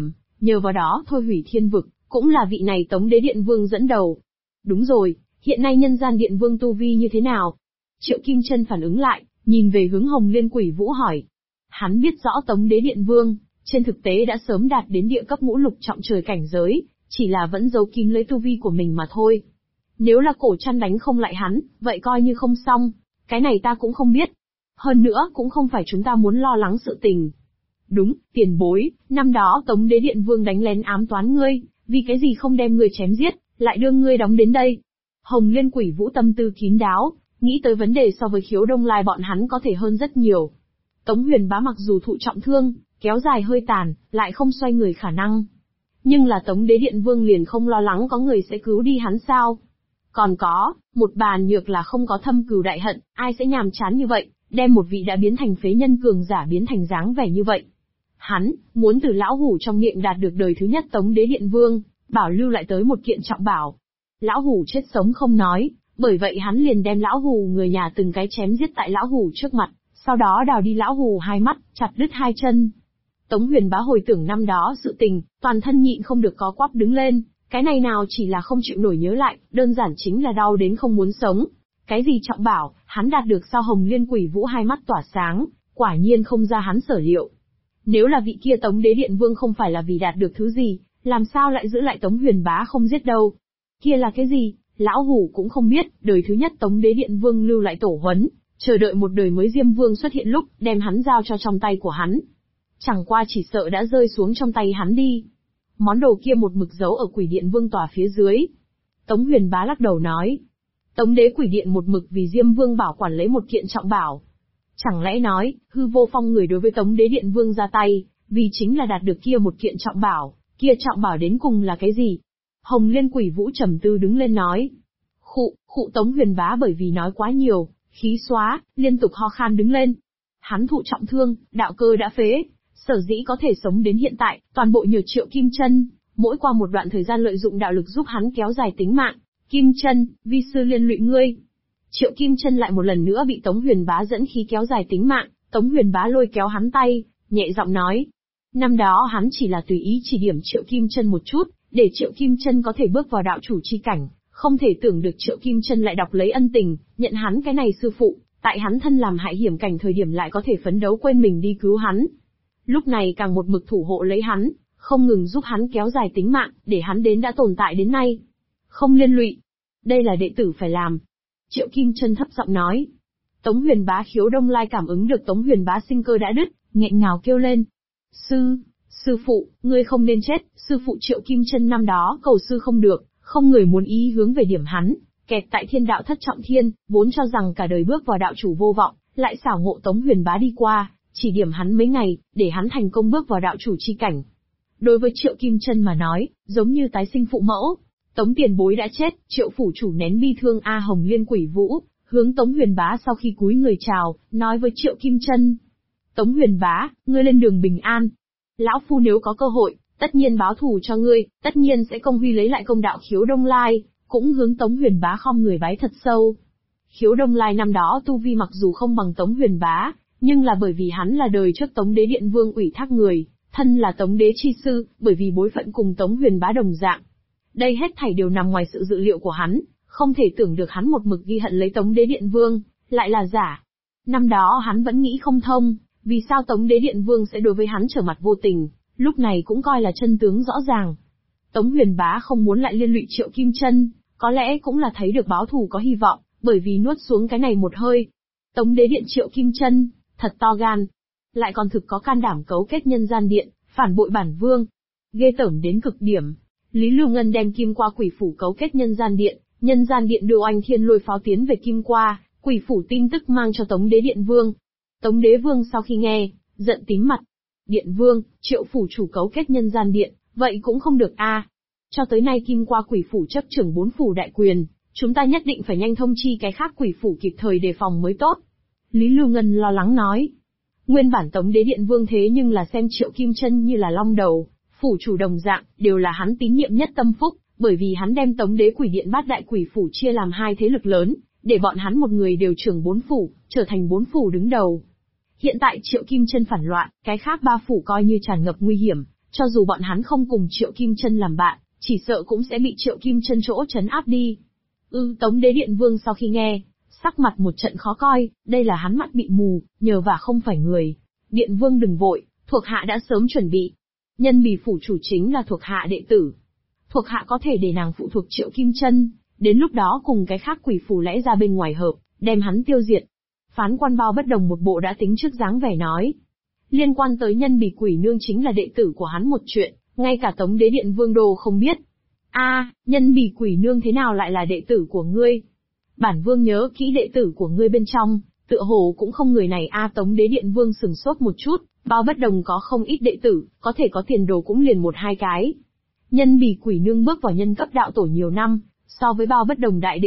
nhờ vào đó thôi hủy thiên vực, cũng là vị này Tống Đế Điện Vương dẫn đầu. Đúng rồi, hiện nay nhân gian Điện Vương tu vi như thế nào? Triệu Kim Chân phản ứng lại, nhìn về hướng Hồng Liên Quỷ Vũ hỏi. Hắn biết rõ Tống Đế Điện Vương, trên thực tế đã sớm đạt đến địa cấp ngũ lục trọng trời cảnh giới, chỉ là vẫn giấu kín lấy tu vi của mình mà thôi. Nếu là Cổ Trăn đánh không lại hắn, vậy coi như không xong, cái này ta cũng không biết. Hơn nữa cũng không phải chúng ta muốn lo lắng sự tình. Đúng, tiền bối, năm đó Tống Đế Điện Vương đánh lén ám toán ngươi, vì cái gì không đem ngươi chém giết, lại đưa ngươi đóng đến đây. Hồng Liên Quỷ Vũ tâm tư kín đáo, nghĩ tới vấn đề so với Khiếu Đông Lai bọn hắn có thể hơn rất nhiều. Tống Huyền Bá mặc dù thụ trọng thương, kéo dài hơi tàn, lại không xoay người khả năng. Nhưng là Tống Đế Điện Vương liền không lo lắng có người sẽ cứu đi hắn sao? Còn có, một bàn nhược là không có thâm cừu đại hận, ai sẽ nhàm chán như vậy, đem một vị đã biến thành phế nhân cường giả biến thành dáng vẻ như vậy. Hắn, muốn từ lão hủ trong miệng đạt được đời thứ nhất Tống Đế Điện Vương, bảo lưu lại tới một kiện trọng bảo. Lão hủ chết sống không nói, bởi vậy hắn liền đem lão hủ người nhà từng cái chém giết tại lão hủ trước mặt, sau đó đào đi lão hủ hai mắt, chặt đứt hai chân. Tống Huyền Bá hồi tưởng năm đó sự tình, toàn thân nhịn không được có quắp đứng lên, cái này nào chỉ là không chịu nổi nhớ lại, đơn giản chính là đau đến không muốn sống. Cái gì trọng bảo, hắn đạt được sao? Hồng Liên Quỷ Vũ hai mắt tỏa sáng, quả nhiên không ra hắn sở liệu. Nếu là vị kia Tống Đế Điện Vương không phải là vì đạt được thứ gì, làm sao lại giữ lại Tống Huyền Bá không giết đâu? Kia là cái gì? Lão hủ cũng không biết, đời thứ nhất Tống Đế Điện Vương lưu lại tổ huấn, chờ đợi một đời mới Diêm Vương xuất hiện lúc, đem hắn giao cho trong tay của hắn. Chẳng qua chỉ sợ đã rơi xuống trong tay hắn đi. Món đồ kia một mực giấu ở Quỷ Điện Vương tòa phía dưới. Tống Huyền Bá lắc đầu nói. Tống Đế Quỷ Điện một mực vì Diêm Vương bảo quản lấy một kiện trọng bảo. Chẳng lẽ nói, hư vô phong người đối với Tống Đế Điện Vương ra tay, vì chính là đạt được kia một kiện trọng bảo, kia trọng bảo đến cùng là cái gì? Hồng Liên Quỷ Vũ trầm tư đứng lên nói. Khụ Tống Huyền Bá bởi vì nói quá nhiều, khí xóa, liên tục ho khan đứng lên. Hắn thụ trọng thương, đạo cơ đã phế, sở dĩ có thể sống đến hiện tại, toàn bộ nhờ Triệu Kim Chân, mỗi qua một đoạn thời gian lợi dụng đạo lực giúp hắn kéo dài tính mạng. Kim Chân, vi sư liên lụy ngươi. Triệu Kim Chân lại một lần nữa bị Tống Huyền Bá dẫn khí kéo dài tính mạng, Tống Huyền Bá lôi kéo hắn tay, nhẹ giọng nói. Năm đó hắn chỉ là tùy ý chỉ điểm Triệu Kim Chân một chút, để Triệu Kim Chân có thể bước vào đạo chủ chi cảnh, không thể tưởng được Triệu Kim Chân lại đọc lấy ân tình, nhận hắn cái này sư phụ, tại hắn thân làm hại hiểm cảnh thời điểm lại có thể phấn đấu quên mình đi cứu hắn. Lúc này càng một mực thủ hộ lấy hắn, không ngừng giúp hắn kéo dài tính mạng, để hắn đến đã tồn tại đến nay. Không liên lụy. Đây là đệ tử phải làm. Triệu Kim Chân thấp giọng nói. Tống Huyền Bá Khiếu Đông Lai cảm ứng được Tống Huyền Bá sinh cơ đã đứt, nghẹn ngào kêu lên. Sư phụ, ngươi không nên chết, sư phụ Triệu Kim Chân năm đó cầu sư không được, không người muốn ý hướng về điểm hắn, kẹt tại thiên đạo thất trọng thiên, vốn cho rằng cả đời bước vào đạo chủ vô vọng, lại xảo ngộ Tống Huyền Bá đi qua, chỉ điểm hắn mấy ngày, để hắn thành công bước vào đạo chủ chi cảnh. Đối với Triệu Kim Chân mà nói, giống như tái sinh phụ mẫu. Tống tiền bối đã chết, Triệu phủ chủ nén bi thương A Hồng Liên Quỷ Vũ, hướng Tống Huyền Bá sau khi cúi người chào, nói với Triệu Kim Chân. Tống Huyền Bá, ngươi lên đường bình an. Lão phu nếu có cơ hội, tất nhiên báo thù cho ngươi, tất nhiên sẽ công huy lấy lại công đạo Khiếu Đông Lai, cũng hướng Tống Huyền Bá khom người bái thật sâu. Khiếu Đông Lai năm đó tu vi mặc dù không bằng Tống Huyền Bá, nhưng là bởi vì hắn là đời trước Tống Đế Điện Vương ủy thác người, thân là Tống Đế chi sư, bởi vì bối phận cùng Tống Huyền Bá đồng dạng. Đây hết thảy đều nằm ngoài sự dự liệu của hắn, không thể tưởng được hắn một mực ghi hận lấy Tống Đế Điện Vương, lại là giả. Năm đó hắn vẫn nghĩ không thông, vì sao Tống Đế Điện Vương sẽ đối với hắn trở mặt vô tình, lúc này cũng coi là chân tướng rõ ràng. Tống Huyền Bá không muốn lại liên lụy Triệu Kim Chân, có lẽ cũng là thấy được báo thù có hy vọng, bởi vì nuốt xuống cái này một hơi. Tống Đế Điện Triệu Kim Chân, thật to gan, lại còn thực có can đảm cấu kết nhân gian điện, phản bội bản vương. Ghê tởm đến cực điểm. Lý Lưu Ngân đem Kim Qua Quỷ phủ cấu kết nhân gian điện đưa Oanh Thiên Lôi pháo tiến về Kim Qua, Quỷ phủ tin tức mang cho Tống Đế Điện Vương. Tống Đế Vương sau khi nghe, giận tím mặt. Điện Vương, Triệu phủ chủ cấu kết nhân gian điện, vậy cũng không được a. Cho tới nay Kim Qua Quỷ phủ chấp trưởng 4 phủ đại quyền, chúng ta nhất định phải nhanh thông chi cái khác quỷ phủ kịp thời đề phòng mới tốt. Lý Lưu Ngân lo lắng nói. Nguyên bản Tống Đế Điện Vương thế nhưng là xem Triệu Kim Chân như là long đầu, phủ chủ đồng dạng, đều là hắn tín nhiệm nhất tâm phúc, bởi vì hắn đem Tống Đế Quỷ Điện bát đại quỷ phủ chia làm 2 thế lực lớn, để bọn hắn một người đều trưởng 4 phủ, trở thành 4 phủ đứng đầu. Hiện tại Triệu Kim Chân phản loạn, cái khác 3 phủ coi như tràn ngập nguy hiểm, Cho dù bọn hắn không cùng Triệu Kim Chân làm bạn, chỉ sợ cũng sẽ bị Triệu Kim Chân chỗ trấn áp đi. Tống Đế Điện Vương sau khi nghe, sắc mặt một trận khó coi, đây là hắn mắt bị mù, nhờ vả không phải người. Điện Vương đừng vội, thuộc hạ đã sớm chuẩn bị. Nhân Bì phủ chủ chính là thuộc hạ đệ tử. Thuộc hạ có thể để nàng phụ thuộc Triệu Kim Chân, đến lúc đó cùng cái khác quỷ phủ lẽ ra bên ngoài hợp, đem hắn tiêu diệt. Phán quan Bao Bất Đồng một bộ đã tính trước dáng vẻ nói. Liên quan tới Nhân Bì quỷ nương chính là đệ tử của hắn một chuyện, ngay cả Tống Đế Điện Vương Đô không biết. Nhân Bì quỷ nương thế nào lại là đệ tử của ngươi? Bản Vương nhớ kỹ đệ tử của ngươi bên trong, tựa hồ cũng không người này. Tống Đế Điện Vương sừng sốt một chút, Bao Bất Đồng có không ít đệ tử, có thể có tiền đồ cũng liền một hai cái. Nhân Bì quỷ nương bước vào nhân cấp đạo tổ nhiều năm, so với Bao Bất Đồng đại đệ